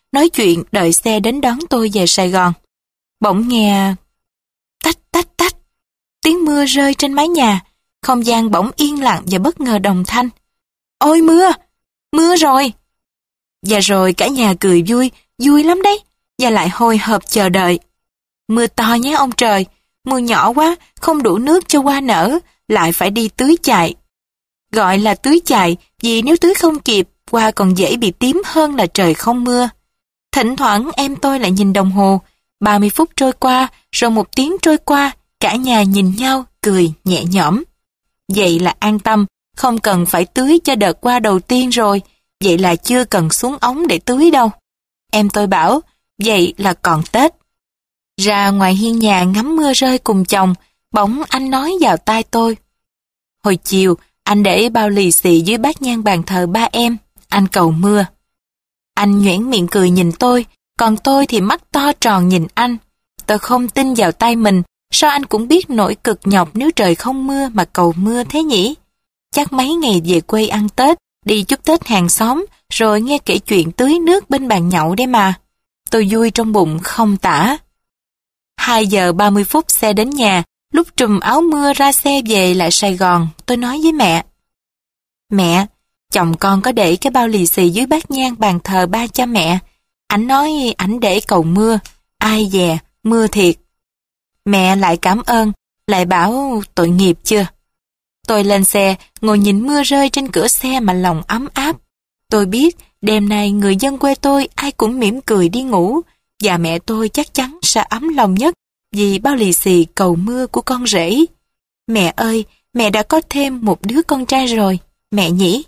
nói chuyện đợi xe đến đón tôi về Sài Gòn. Bỗng nghe tách tách tách, tiếng mưa rơi trên mái nhà, không gian bỗng yên lặng và bất ngờ đồng thanh. Ôi mưa, mưa rồi! Và rồi cả nhà cười vui, vui lắm đấy, và lại hồi hộp chờ đợi. Mưa to nhé ông trời, mưa nhỏ quá, không đủ nước cho hoa nở, lại phải đi tưới chạy. Gọi là tưới chạy vì nếu tưới không kịp, hoa còn dễ bị tím hơn là trời không mưa. Thỉnh thoảng em tôi lại nhìn đồng hồ, ba mươi phút trôi qua, rồi một tiếng trôi qua, cả nhà nhìn nhau, cười nhẹ nhõm. Vậy là an tâm, không cần phải tưới cho đợt hoa đầu tiên rồi, vậy là chưa cần xuống ống để tưới đâu. Em tôi bảo, vậy là còn Tết. Ra ngoài hiên nhà ngắm mưa rơi cùng chồng, bỗng anh nói vào tai tôi. Hồi chiều, anh để bao lì xì dưới bát nhang bàn thờ ba em, anh cầu mưa. Anh nhoẻn miệng cười nhìn tôi, còn tôi thì mắt to tròn nhìn anh. Tôi không tin vào tay mình, sao anh cũng biết nỗi cực nhọc nếu trời không mưa mà cầu mưa thế nhỉ? Chắc mấy ngày về quê ăn Tết, đi chúc Tết hàng xóm, rồi nghe kể chuyện tưới nước bên bàn nhậu đấy mà. Tôi vui trong bụng không tả. Hai giờ ba mươi phút xe đến nhà, lúc trùm áo mưa ra xe về lại Sài Gòn, tôi nói với mẹ. Mẹ, chồng con có để cái bao lì xì dưới bát nhang bàn thờ ba cha mẹ. Ảnh nói ảnh để cầu mưa, ai dè, mưa thiệt. Mẹ lại cảm ơn, lại bảo tội nghiệp chưa. Tôi lên xe, ngồi nhìn mưa rơi trên cửa xe mà lòng ấm áp. Tôi biết đêm nay người dân quê tôi ai cũng mỉm cười đi ngủ, và mẹ tôi chắc chắn sẽ ấm lòng nhất vì bao lì xì cầu mưa của con rể. Mẹ ơi, mẹ đã có thêm một đứa con trai rồi, mẹ nhỉ?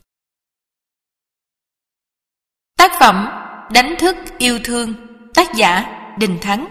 Tác phẩm Đánh thức yêu thương, tác giả Đình Thắng.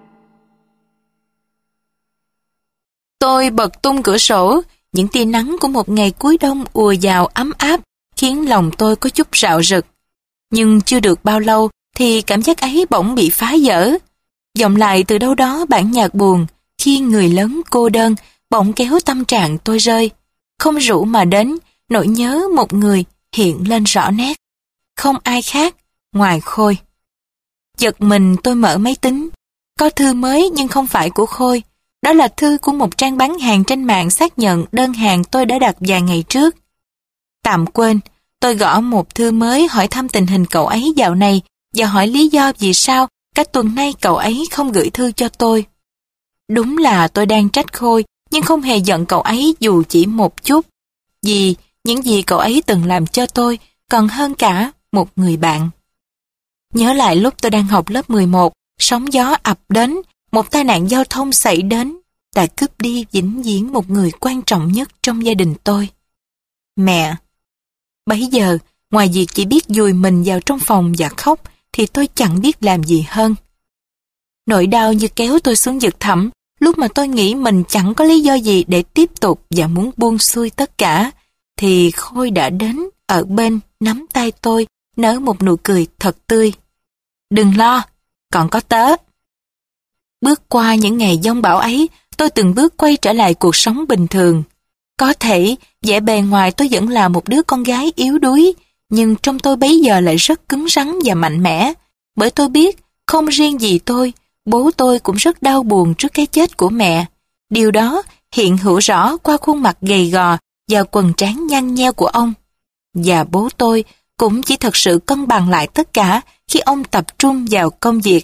Tôi bật tung cửa sổ, những tia nắng của một ngày cuối đông ùa vào ấm áp, khiến lòng tôi có chút rạo rực. Nhưng chưa được bao lâu thì cảm giác ấy bỗng bị phá vỡ. Vọng lại từ đâu đó bản nhạc buồn, khi người lớn cô đơn, bỗng kéo tâm trạng tôi rơi. Không rủ mà đến, nỗi nhớ một người hiện lên rõ nét. Không ai khác, ngoài Khôi. Giật mình tôi mở máy tính. Có thư mới nhưng không phải của Khôi. Đó là thư của một trang bán hàng trên mạng xác nhận đơn hàng tôi đã đặt vài ngày trước. Tạm quên, tôi gõ một thư mới hỏi thăm tình hình cậu ấy dạo này và hỏi lý do vì sao cách tuần nay cậu ấy không gửi thư cho tôi. Đúng là tôi đang trách Khôi, nhưng không hề giận cậu ấy dù chỉ một chút. Vì những gì cậu ấy từng làm cho tôi còn hơn cả một người bạn. Nhớ lại lúc tôi đang học lớp mười một, sóng gió ập đến, một tai nạn giao thông xảy đến, đã cướp đi vĩnh viễn một người quan trọng nhất trong gia đình tôi. Mẹ. Bấy giờ, ngoài việc chỉ biết dùi mình vào trong phòng và khóc, thì tôi chẳng biết làm gì hơn. Nỗi đau như kéo tôi xuống vực thẳm, lúc mà tôi nghĩ mình chẳng có lý do gì để tiếp tục và muốn buông xuôi tất cả, thì Khôi đã đến, ở bên, nắm tay tôi, nở một nụ cười thật tươi. Đừng lo, còn có tớ. Bước qua những ngày giông bão ấy, tôi từng bước quay trở lại cuộc sống bình thường. Có thể, vẻ bề ngoài tôi vẫn là một đứa con gái yếu đuối, nhưng trong tôi bấy giờ lại rất cứng rắn và mạnh mẽ, bởi tôi biết, không riêng gì tôi, bố tôi cũng rất đau buồn trước cái chết của mẹ. Điều đó hiện hữu rõ qua khuôn mặt gầy gò và quần trán nhăn nheo của ông. Và bố tôi cũng chỉ thật sự cân bằng lại tất cả khi ông tập trung vào công việc.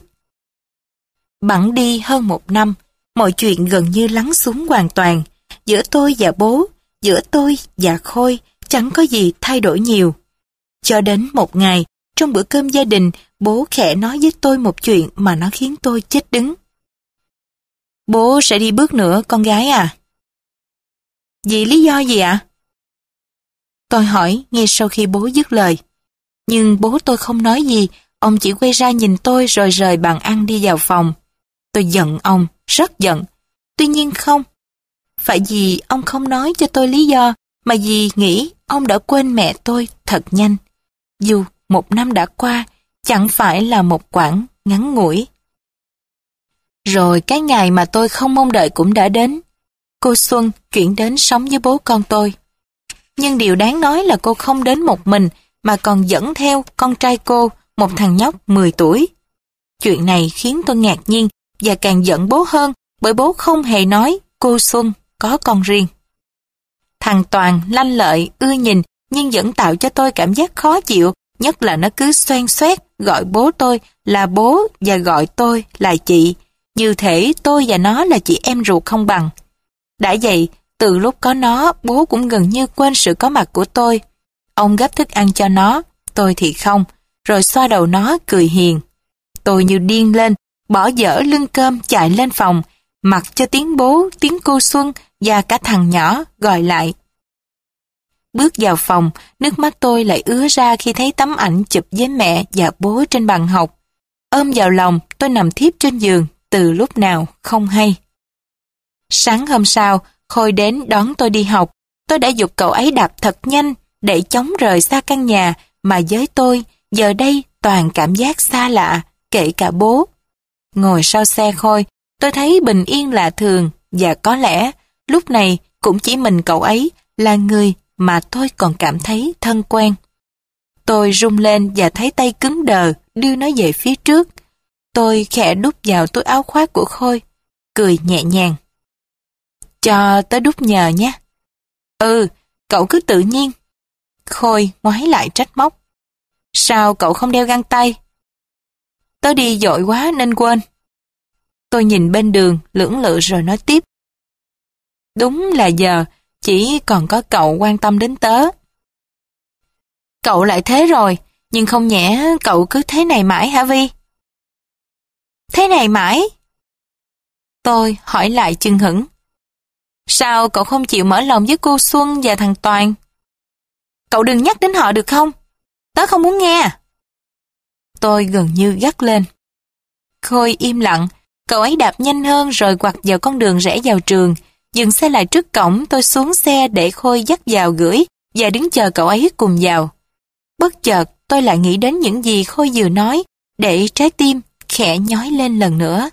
Bẵng đi hơn một năm, mọi chuyện gần như lắng xuống hoàn toàn. Giữa tôi và bố, giữa tôi và Khôi, chẳng có gì thay đổi nhiều. Cho đến một ngày, trong bữa cơm gia đình, bố khẽ nói với tôi một chuyện mà nó khiến tôi chết đứng. Bố sẽ đi bước nữa, con gái à? Vì lý do gì ạ? Tôi hỏi ngay sau khi bố dứt lời. Nhưng bố tôi không nói gì, ông chỉ quay ra nhìn tôi rồi rời bàn ăn đi vào phòng. Tôi giận ông, rất giận. Tuy nhiên không. Phải vì ông không nói cho tôi lý do, mà vì nghĩ ông đã quên mẹ tôi thật nhanh. Dù một năm đã qua, chẳng phải là một quãng ngắn ngủi. Rồi cái ngày mà tôi không mong đợi cũng đã đến. Cô Xuân chuyển đến sống với bố con tôi. Nhưng điều đáng nói là cô không đến một mình, mà còn dẫn theo con trai cô, một thằng nhóc mười tuổi. Chuyện này khiến tôi ngạc nhiên và càng giận bố hơn bởi bố không hề nói cô Xuân có con riêng. Thằng Toàn lanh lợi, ưa nhìn nhưng vẫn tạo cho tôi cảm giác khó chịu, nhất là nó cứ xoen xoét gọi bố tôi là bố và gọi tôi là chị, như thể tôi và nó là chị em ruột không bằng. Đã vậy, từ lúc có nó, bố cũng gần như quên sự có mặt của tôi. Ông gấp thức ăn cho nó, tôi thì không, rồi xoa đầu nó cười hiền. Tôi như điên lên, bỏ dở lưng cơm chạy lên phòng, mặc cho tiếng bố, tiếng cô Xuân và cả thằng nhỏ gọi lại. Bước vào phòng, nước mắt tôi lại ứa ra khi thấy tấm ảnh chụp với mẹ và bố trên bàn học. Ôm vào lòng, tôi nằm thiếp trên giường từ lúc nào không hay. Sáng hôm sau, Khôi đến đón tôi đi học. Tôi đã giục cậu ấy đạp thật nhanh để chống rời xa căn nhà mà với tôi giờ đây toàn cảm giác xa lạ, kể cả bố. Ngồi sau xe Khôi, tôi thấy bình yên lạ thường và có lẽ lúc này cũng chỉ mình cậu ấy là người mà tôi còn cảm thấy thân quen. Tôi rung lên và thấy tay cứng đờ đưa nó về phía trước. Tôi khẽ đút vào túi áo khoác của Khôi, cười nhẹ nhàng. Cho tớ đút nhờ nhé. Ừ, cậu cứ tự nhiên. Khôi ngoái lại trách móc. Sao cậu không đeo găng tay? Tớ đi vội quá nên quên. Tôi nhìn bên đường, lưỡng lự rồi nói tiếp. Đúng là giờ, chỉ còn có cậu quan tâm đến tớ. Cậu lại thế rồi, nhưng không nhẽ cậu cứ thế này mãi hả Vi? Thế này mãi? Tôi hỏi lại chưng hửng. Sao cậu không chịu mở lòng với cô Xuân và thằng Toàn? Cậu đừng nhắc đến họ được không? Tớ không muốn nghe. Tôi gần như gắt lên. Khôi im lặng, cậu ấy đạp nhanh hơn rồi quặt vào con đường rẽ vào trường. Dừng xe lại trước cổng, tôi xuống xe để Khôi dắt vào gửi và đứng chờ cậu ấy cùng vào. Bất chợt tôi lại nghĩ đến những gì Khôi vừa nói, để trái tim khẽ nhói lên lần nữa.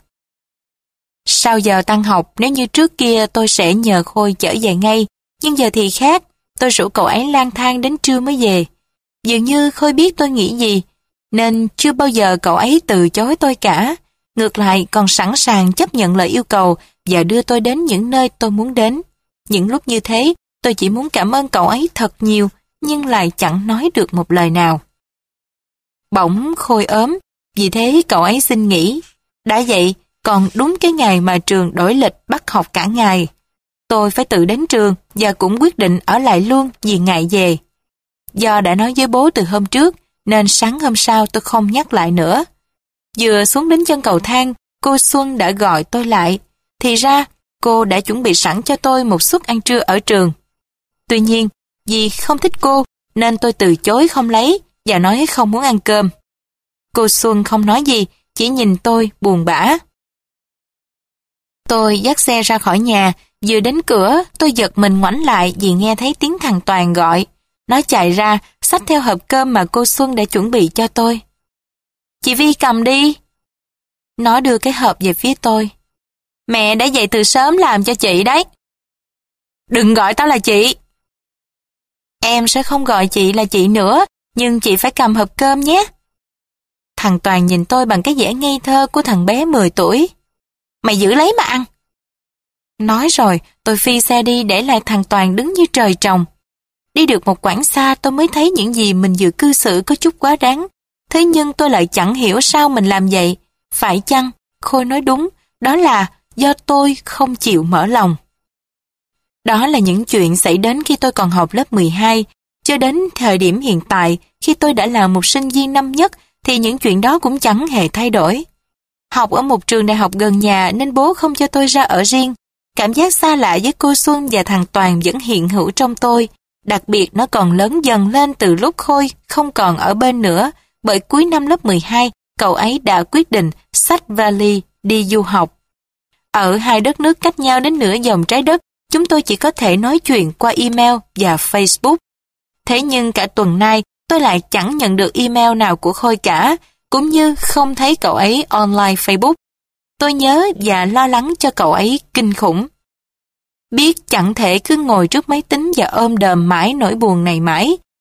Sau giờ tan học, nếu như trước kia tôi sẽ nhờ Khôi chở về ngay, nhưng giờ thì khác, tôi rủ cậu ấy lang thang đến trưa mới về. Dường như Khôi biết tôi nghĩ gì, nên chưa bao giờ cậu ấy từ chối tôi cả. Ngược lại còn sẵn sàng chấp nhận lời yêu cầu và đưa tôi đến những nơi tôi muốn đến. Những lúc như thế, tôi chỉ muốn cảm ơn cậu ấy thật nhiều, nhưng lại chẳng nói được một lời nào. Bỗng Khôi ốm, vì thế cậu ấy xin nghỉ. Đã vậy, còn đúng cái ngày mà trường đổi lịch bắt học cả ngày. Tôi phải tự đến trường và cũng quyết định ở lại luôn vì ngại về. Do đã nói với bố từ hôm trước, nên sáng hôm sau tôi không nhắc lại nữa. Vừa xuống đến chân cầu thang, cô Xuân đã gọi tôi lại. Thì ra, cô đã chuẩn bị sẵn cho tôi một suất ăn trưa ở trường. Tuy nhiên, vì không thích cô, nên tôi từ chối không lấy và nói không muốn ăn cơm. Cô Xuân không nói gì, chỉ nhìn tôi buồn bã. Tôi dắt xe ra khỏi nhà, vừa đến cửa, tôi giật mình ngoảnh lại vì nghe thấy tiếng thằng Toàn gọi. Nó chạy ra, xách theo hộp cơm mà cô Xuân đã chuẩn bị cho tôi. Chị Vi cầm đi. Nó đưa cái hộp về phía tôi. Mẹ đã dậy từ sớm làm cho chị đấy. Đừng gọi tao là chị. Em sẽ không gọi chị là chị nữa, nhưng chị phải cầm hộp cơm nhé. Thằng Toàn nhìn tôi bằng cái vẻ ngây thơ của thằng bé mười tuổi. Mày giữ lấy mà ăn. Nói rồi, tôi phi xe đi để lại thằng Toàn đứng như trời trồng. Đi được một quãng xa tôi mới thấy những gì mình vừa cư xử có chút quá đáng. Thế nhưng tôi lại chẳng hiểu sao mình làm vậy. Phải chăng, Khôi nói đúng, đó là do tôi không chịu mở lòng. Đó là những chuyện xảy đến khi tôi còn học lớp mười hai. Cho đến thời điểm hiện tại, khi tôi đã là một sinh viên năm nhất, thì những chuyện đó cũng chẳng hề thay đổi. Học ở một trường đại học gần nhà nên bố không cho tôi ra ở riêng. Cảm giác xa lạ với cô Xuân và thằng Toàn vẫn hiện hữu trong tôi. Đặc biệt nó còn lớn dần lên từ lúc Khôi không còn ở bên nữa, bởi cuối năm lớp mười hai, cậu ấy đã quyết định xách vali đi du học. Ở hai đất nước cách nhau đến nửa vòng trái đất, chúng tôi chỉ có thể nói chuyện qua email và Facebook. Thế nhưng cả tuần nay, tôi lại chẳng nhận được email nào của Khôi cả, cũng như không thấy cậu ấy online Facebook. Tôi nhớ và lo lắng cho cậu ấy kinh khủng. Biết chẳng thể cứ ngồi trước máy tính và ôm đờm mãi nỗi buồn này mãi,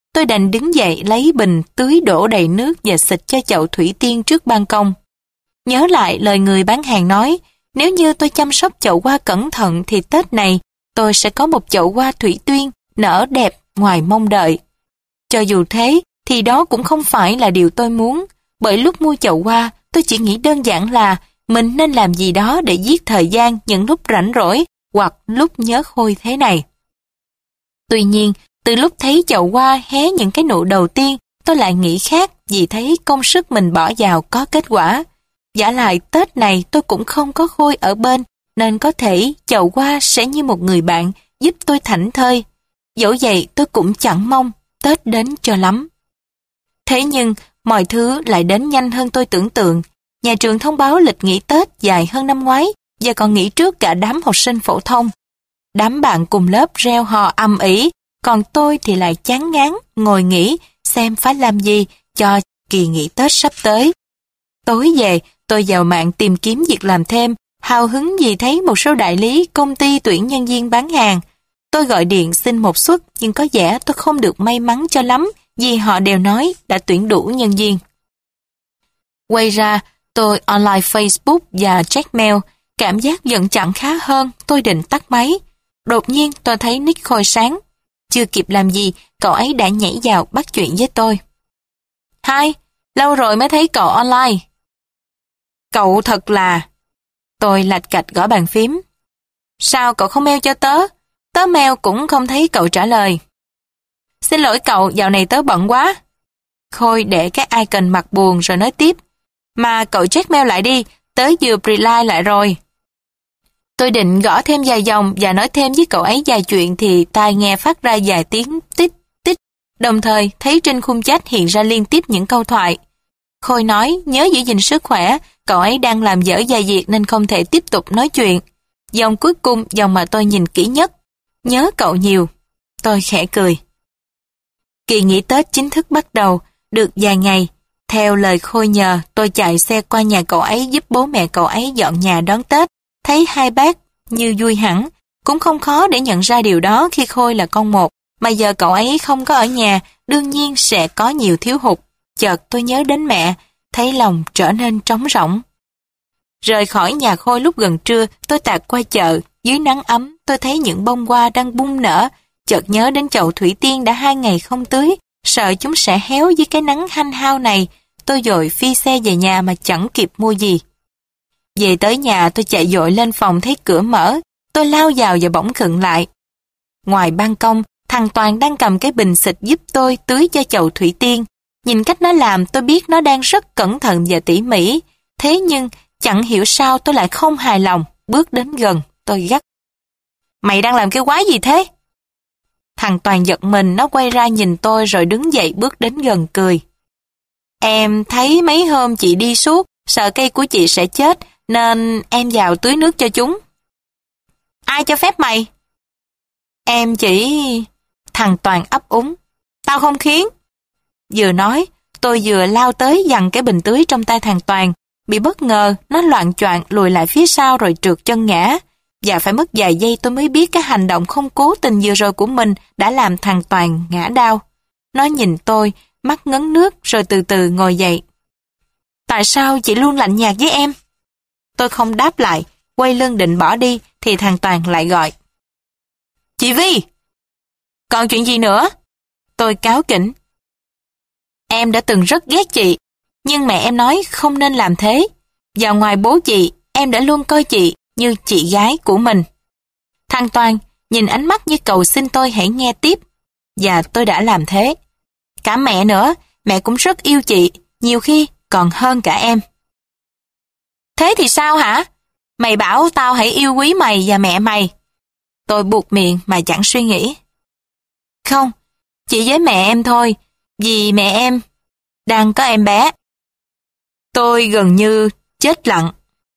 tôi đành đứng dậy lấy bình tưới đổ đầy nước và xịt cho chậu thủy tiên trước ban công. Nhớ lại lời người bán hàng nói, nếu như tôi chăm sóc chậu hoa cẩn thận thì Tết này tôi sẽ có một chậu hoa thủy tiên nở đẹp ngoài mong đợi. Cho dù thế thì đó cũng không phải là điều tôi muốn, bởi lúc mua chậu hoa tôi chỉ nghĩ đơn giản là mình nên làm gì đó để giết thời gian những lúc rảnh rỗi hoặc lúc nhớ Khôi thế này. Tuy nhiên, từ lúc thấy chậu hoa hé những cái nụ đầu tiên, tôi lại nghĩ khác vì thấy công sức mình bỏ vào có kết quả. Vả lại Tết này tôi cũng không có Khôi ở bên, nên có thể chậu hoa sẽ như một người bạn giúp tôi thảnh thơi. Dẫu vậy tôi cũng chẳng mong Tết đến cho lắm. Thế nhưng, mọi thứ lại đến nhanh hơn tôi tưởng tượng. Nhà trường thông báo lịch nghỉ Tết dài hơn năm ngoái và còn nghỉ trước cả đám học sinh phổ thông. Đám bạn cùng lớp reo hò ầm ĩ, còn tôi thì lại chán ngán ngồi nghĩ xem phải làm gì cho kỳ nghỉ Tết sắp tới. Tối về, tôi vào mạng tìm kiếm việc làm thêm, hào hứng vì thấy một số đại lý, công ty tuyển nhân viên bán hàng. Tôi gọi điện xin một suất, nhưng có vẻ tôi không được may mắn cho lắm vì họ đều nói đã tuyển đủ nhân viên. Quay ra, tôi online Facebook và check mail, cảm giác dần chẳng khá hơn, tôi định tắt máy. Đột nhiên tôi thấy nick Khôi sáng. Chưa kịp làm gì, cậu ấy đã nhảy vào bắt chuyện với tôi. Hi, lâu rồi mới thấy cậu online. Cậu thật là... Tôi lạch cạch gõ bàn phím. Sao cậu không mail cho tớ? Tớ mail cũng không thấy cậu trả lời. Xin lỗi cậu, dạo này tớ bận quá. Khôi để cái icon mặt buồn rồi nói tiếp. Mà cậu check mail lại đi, tớ vừa reply lại rồi. Tôi định gõ thêm vài dòng và nói thêm với cậu ấy vài chuyện thì tai nghe phát ra vài tiếng tít tít, đồng thời thấy trên khung chat hiện ra liên tiếp những câu thoại. Khôi nói nhớ giữ gìn sức khỏe, cậu ấy đang làm dở vài việc nên không thể tiếp tục nói chuyện. Dòng cuối cùng, dòng mà tôi nhìn kỹ nhất. Nhớ cậu nhiều. Tôi khẽ cười. Kỳ nghỉ Tết chính thức bắt đầu, được vài ngày. Theo lời Khôi nhờ, tôi chạy xe qua nhà cậu ấy giúp bố mẹ cậu ấy dọn nhà đón Tết. Thấy hai bác như vui hẳn, cũng không khó để nhận ra điều đó khi Khôi là con một, mà giờ cậu ấy không có ở nhà, đương nhiên sẽ có nhiều thiếu hụt. Chợt tôi nhớ đến mẹ, thấy lòng trở nên trống rỗng. Rời khỏi nhà Khôi lúc gần trưa, tôi tạt qua chợ, dưới nắng ấm tôi thấy những bông hoa đang bung nở, chợt nhớ đến chậu thủy tiên đã hai ngày không tưới, sợ chúng sẽ héo dưới cái nắng hanh hao này, tôi vội phi xe về nhà mà chẳng kịp mua gì. Về tới nhà tôi chạy vội lên phòng thấy cửa mở, tôi lao vào và bỗng khựng lại. Ngoài ban công, thằng Toàn đang cầm cái bình xịt giúp tôi tưới cho chậu thủy tiên. Nhìn cách nó làm tôi biết nó đang rất cẩn thận và tỉ mỉ. Thế nhưng chẳng hiểu sao tôi lại không hài lòng, bước đến gần, tôi gắt. Mày đang làm cái quái gì thế? Thằng Toàn giật mình, nó quay ra nhìn tôi rồi đứng dậy bước đến gần cười. Em thấy mấy hôm chị đi suốt, sợ cây của chị sẽ chết, nên em vào tưới nước cho chúng. Ai cho phép mày? Em chỉ... Thằng Toàn ấp úng. Tao không khiến. Vừa nói, tôi vừa lao tới giằng cái bình tưới trong tay thằng Toàn. Bị bất ngờ, nó loạng choạng lùi lại phía sau rồi trượt chân ngã. Và phải mất vài giây tôi mới biết cái hành động không cố tình vừa rồi của mình đã làm thằng Toàn ngã đau. Nó nhìn tôi, mắt ngấn nước rồi từ từ ngồi dậy. Tại sao chị luôn lạnh nhạt với em? Tôi không đáp lại, quay lưng định bỏ đi thì thằng Toàn lại gọi. Chị Vi! Còn chuyện gì nữa? Tôi cáu kỉnh. Em đã từng rất ghét chị, nhưng mẹ em nói không nên làm thế. Và ngoài bố chị, em đã luôn coi chị như chị gái của mình. Thằng Toàn nhìn ánh mắt như cầu xin tôi hãy nghe tiếp. Và tôi đã làm thế. Cả mẹ nữa, mẹ cũng rất yêu chị, nhiều khi còn hơn cả em. Thế thì sao hả? Mày bảo tao hãy yêu quý mày và mẹ mày. Tôi buột miệng mà chẳng suy nghĩ. Không, chỉ với mẹ em thôi, vì mẹ em đang có em bé. Tôi gần như chết lặng.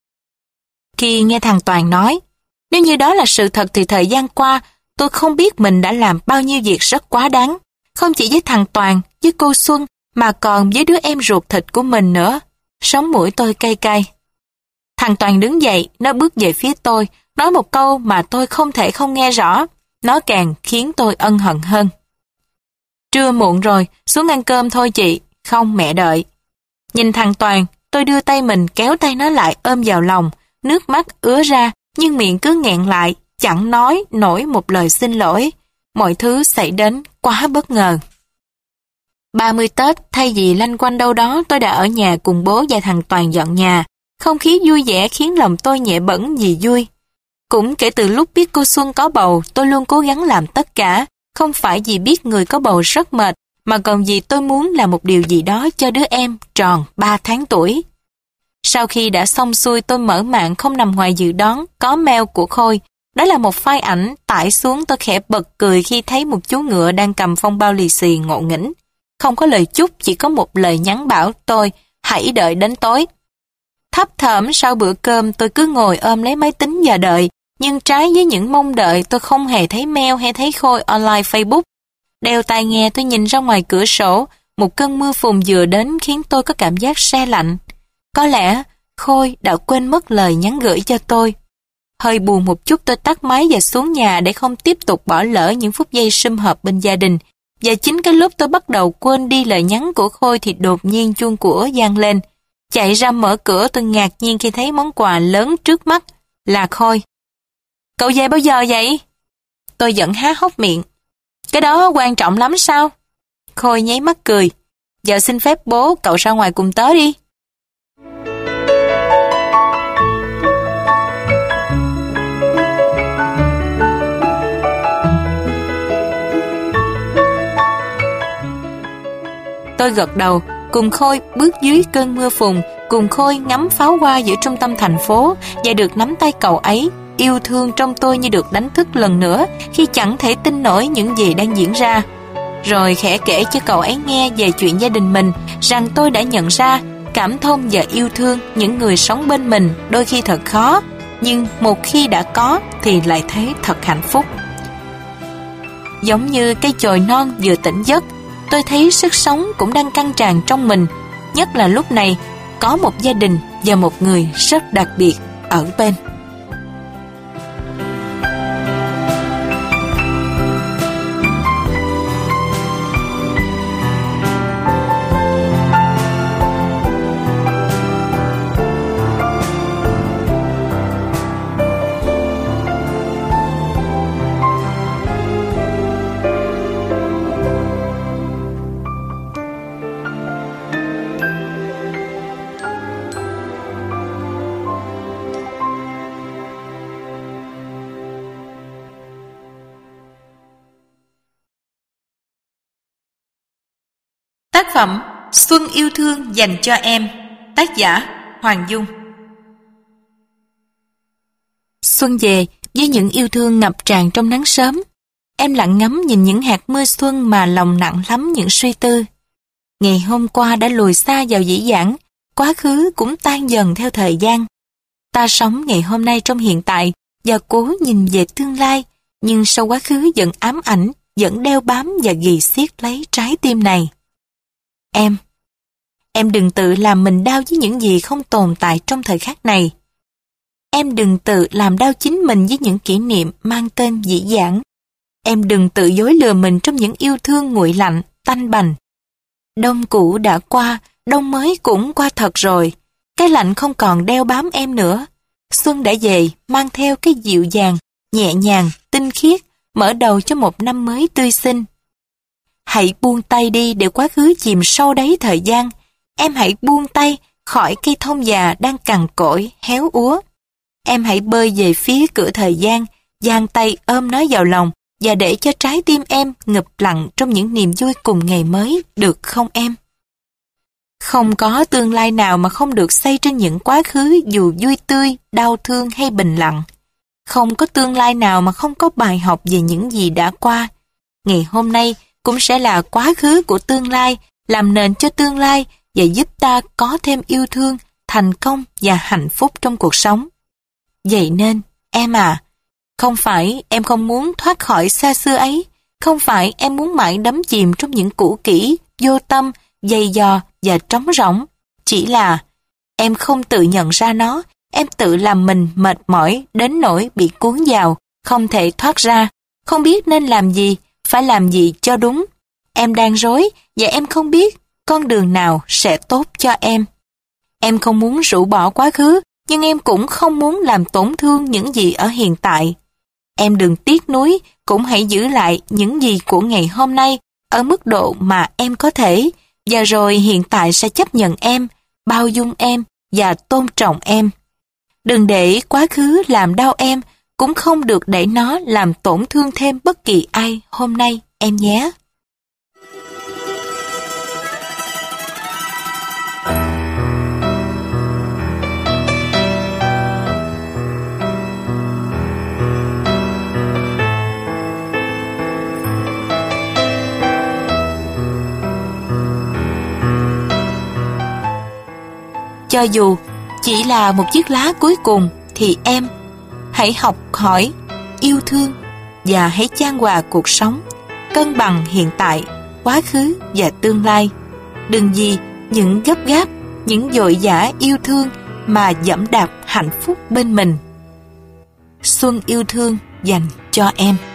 Khi nghe thằng Toàn nói, nếu như đó là sự thật thì thời gian qua tôi không biết mình đã làm bao nhiêu việc rất quá đáng. Không chỉ với thằng Toàn, với cô Xuân, mà còn với đứa em ruột thịt của mình nữa. Sống mũi tôi cay cay. Thằng Toàn đứng dậy, nó bước về phía tôi, nói một câu mà tôi không thể không nghe rõ. Nó càng khiến tôi ân hận hơn. Trưa muộn rồi, xuống ăn cơm thôi chị. Không, mẹ đợi. Nhìn thằng Toàn, tôi đưa tay mình kéo tay nó lại ôm vào lòng, nước mắt ứa ra, nhưng miệng cứ nghẹn lại, chẳng nói nổi một lời xin lỗi. Mọi thứ xảy đến quá bất ngờ. ba mươi Tết, thay vì lanh quanh đâu đó, tôi đã ở nhà cùng bố và thằng Toàn dọn nhà. Không khí vui vẻ khiến lòng tôi nhẹ bẫng vì vui. Cũng kể từ lúc biết cô Xuân có bầu, tôi luôn cố gắng làm tất cả, không phải vì biết người có bầu rất mệt, mà còn vì tôi muốn làm một điều gì đó cho đứa em tròn ba tháng tuổi. Sau khi đã xong xuôi, tôi mở mạng không nằm ngoài dự đoán, có mail của Khôi. Đó là một file ảnh, tải xuống tôi khẽ bật cười khi thấy một chú ngựa đang cầm phong bao lì xì ngộ nghĩnh. Không có lời chúc, chỉ có một lời nhắn bảo tôi, hãy đợi đến tối. Thấp thỏm sau bữa cơm tôi cứ ngồi ôm lấy máy tính và đợi, nhưng trái với những mong đợi tôi không hề thấy mail hay thấy Khôi online Facebook. Đeo tai nghe tôi nhìn ra ngoài cửa sổ, một cơn mưa phùn vừa đến khiến tôi có cảm giác se lạnh. Có lẽ Khôi đã quên mất lời nhắn gửi cho tôi. Hơi buồn một chút tôi tắt máy và xuống nhà để không tiếp tục bỏ lỡ những phút giây sum họp bên gia đình. Và chính cái lúc tôi bắt đầu quên đi lời nhắn của Khôi thì đột nhiên chuông của vang lên. Chạy ra mở cửa tôi ngạc nhiên khi thấy món quà lớn trước mắt là Khôi. Cậu về bao giờ vậy? Tôi giận há hốc miệng. Cái đó quan trọng lắm sao? Khôi nháy mắt cười. Giờ xin phép bố cậu ra ngoài cùng tớ đi. Tôi gật đầu, cùng Khôi bước dưới cơn mưa phùn, cùng Khôi ngắm pháo hoa giữa trung tâm thành phố và được nắm tay cậu ấy, yêu thương trong tôi như được đánh thức lần nữa khi chẳng thể tin nổi những gì đang diễn ra. Rồi khẽ kể cho cậu ấy nghe về chuyện gia đình mình, rằng tôi đã nhận ra, cảm thông và yêu thương những người sống bên mình đôi khi thật khó, nhưng một khi đã có thì lại thấy thật hạnh phúc. Giống như cây chồi non vừa tỉnh giấc, tôi thấy sức sống cũng đang căng tràn trong mình, nhất là lúc này có một gia đình và một người rất đặc biệt ở bên. Tác phẩm Xuân yêu thương dành cho em. Tác giả Hoàng Dung. Xuân về với những yêu thương ngập tràn trong nắng sớm. Em lặng ngắm nhìn những hạt mưa xuân mà lòng nặng lắm những suy tư. Ngày hôm qua đã lùi xa vào dĩ vãng, quá khứ cũng tan dần theo thời gian. Ta sống ngày hôm nay trong hiện tại và cố nhìn về tương lai, nhưng sau quá khứ vẫn ám ảnh, vẫn đeo bám và ghì siết lấy trái tim này. Em, em đừng tự làm mình đau với những gì không tồn tại trong thời khắc này. Em đừng tự làm đau chính mình với những kỷ niệm mang tên dĩ dãn. Em đừng tự dối lừa mình trong những yêu thương nguội lạnh, tanh bành. Đông cũ đã qua, đông mới cũng qua thật rồi. Cái lạnh không còn đeo bám em nữa. Xuân đã về, mang theo cái dịu dàng, nhẹ nhàng, tinh khiết, mở đầu cho một năm mới tươi xinh. Hãy buông tay đi để quá khứ chìm sâu đáy thời gian. Em hãy buông tay khỏi cây thông già đang cằn cỗi, héo úa. Em hãy bơi về phía cửa thời gian, giang tay ôm nó vào lòng và để cho trái tim em ngập lặng trong những niềm vui cùng ngày mới, được không em? Không có tương lai nào mà không được xây trên những quá khứ dù vui tươi, đau thương hay bình lặng. Không có tương lai nào mà không có bài học về những gì đã qua. Ngày hôm nay cũng sẽ là quá khứ của tương lai, làm nền cho tương lai và giúp ta có thêm yêu thương, thành công và hạnh phúc trong cuộc sống. Vậy nên, em à, không phải em không muốn thoát khỏi xa xưa ấy, không phải em muốn mãi đắm chìm trong những cũ kỹ, vô tâm, dày dò và trống rỗng. Chỉ là em không tự nhận ra nó, em tự làm mình mệt mỏi đến nỗi bị cuốn vào, không thể thoát ra, không biết nên làm gì, phải làm gì cho đúng. Em đang rối và em không biết con đường nào sẽ tốt cho em. Em không muốn rũ bỏ quá khứ, nhưng em cũng không muốn làm tổn thương những gì ở hiện tại. Em đừng tiếc nuối, cũng hãy giữ lại những gì của ngày hôm nay ở mức độ mà em có thể, và rồi hiện tại sẽ chấp nhận em, bao dung em và tôn trọng em. Đừng để quá khứ làm đau em, cũng không được để nó làm tổn thương thêm bất kỳ ai hôm nay em nhé. Cho dù chỉ là một chiếc lá cuối cùng thì em hãy học hỏi, yêu thương và hãy chan hòa cuộc sống, cân bằng hiện tại, quá khứ và tương lai. Đừng vì những gấp gáp, những vội vã yêu thương mà dẫm đạp hạnh phúc bên mình. Xuân yêu thương dành cho em.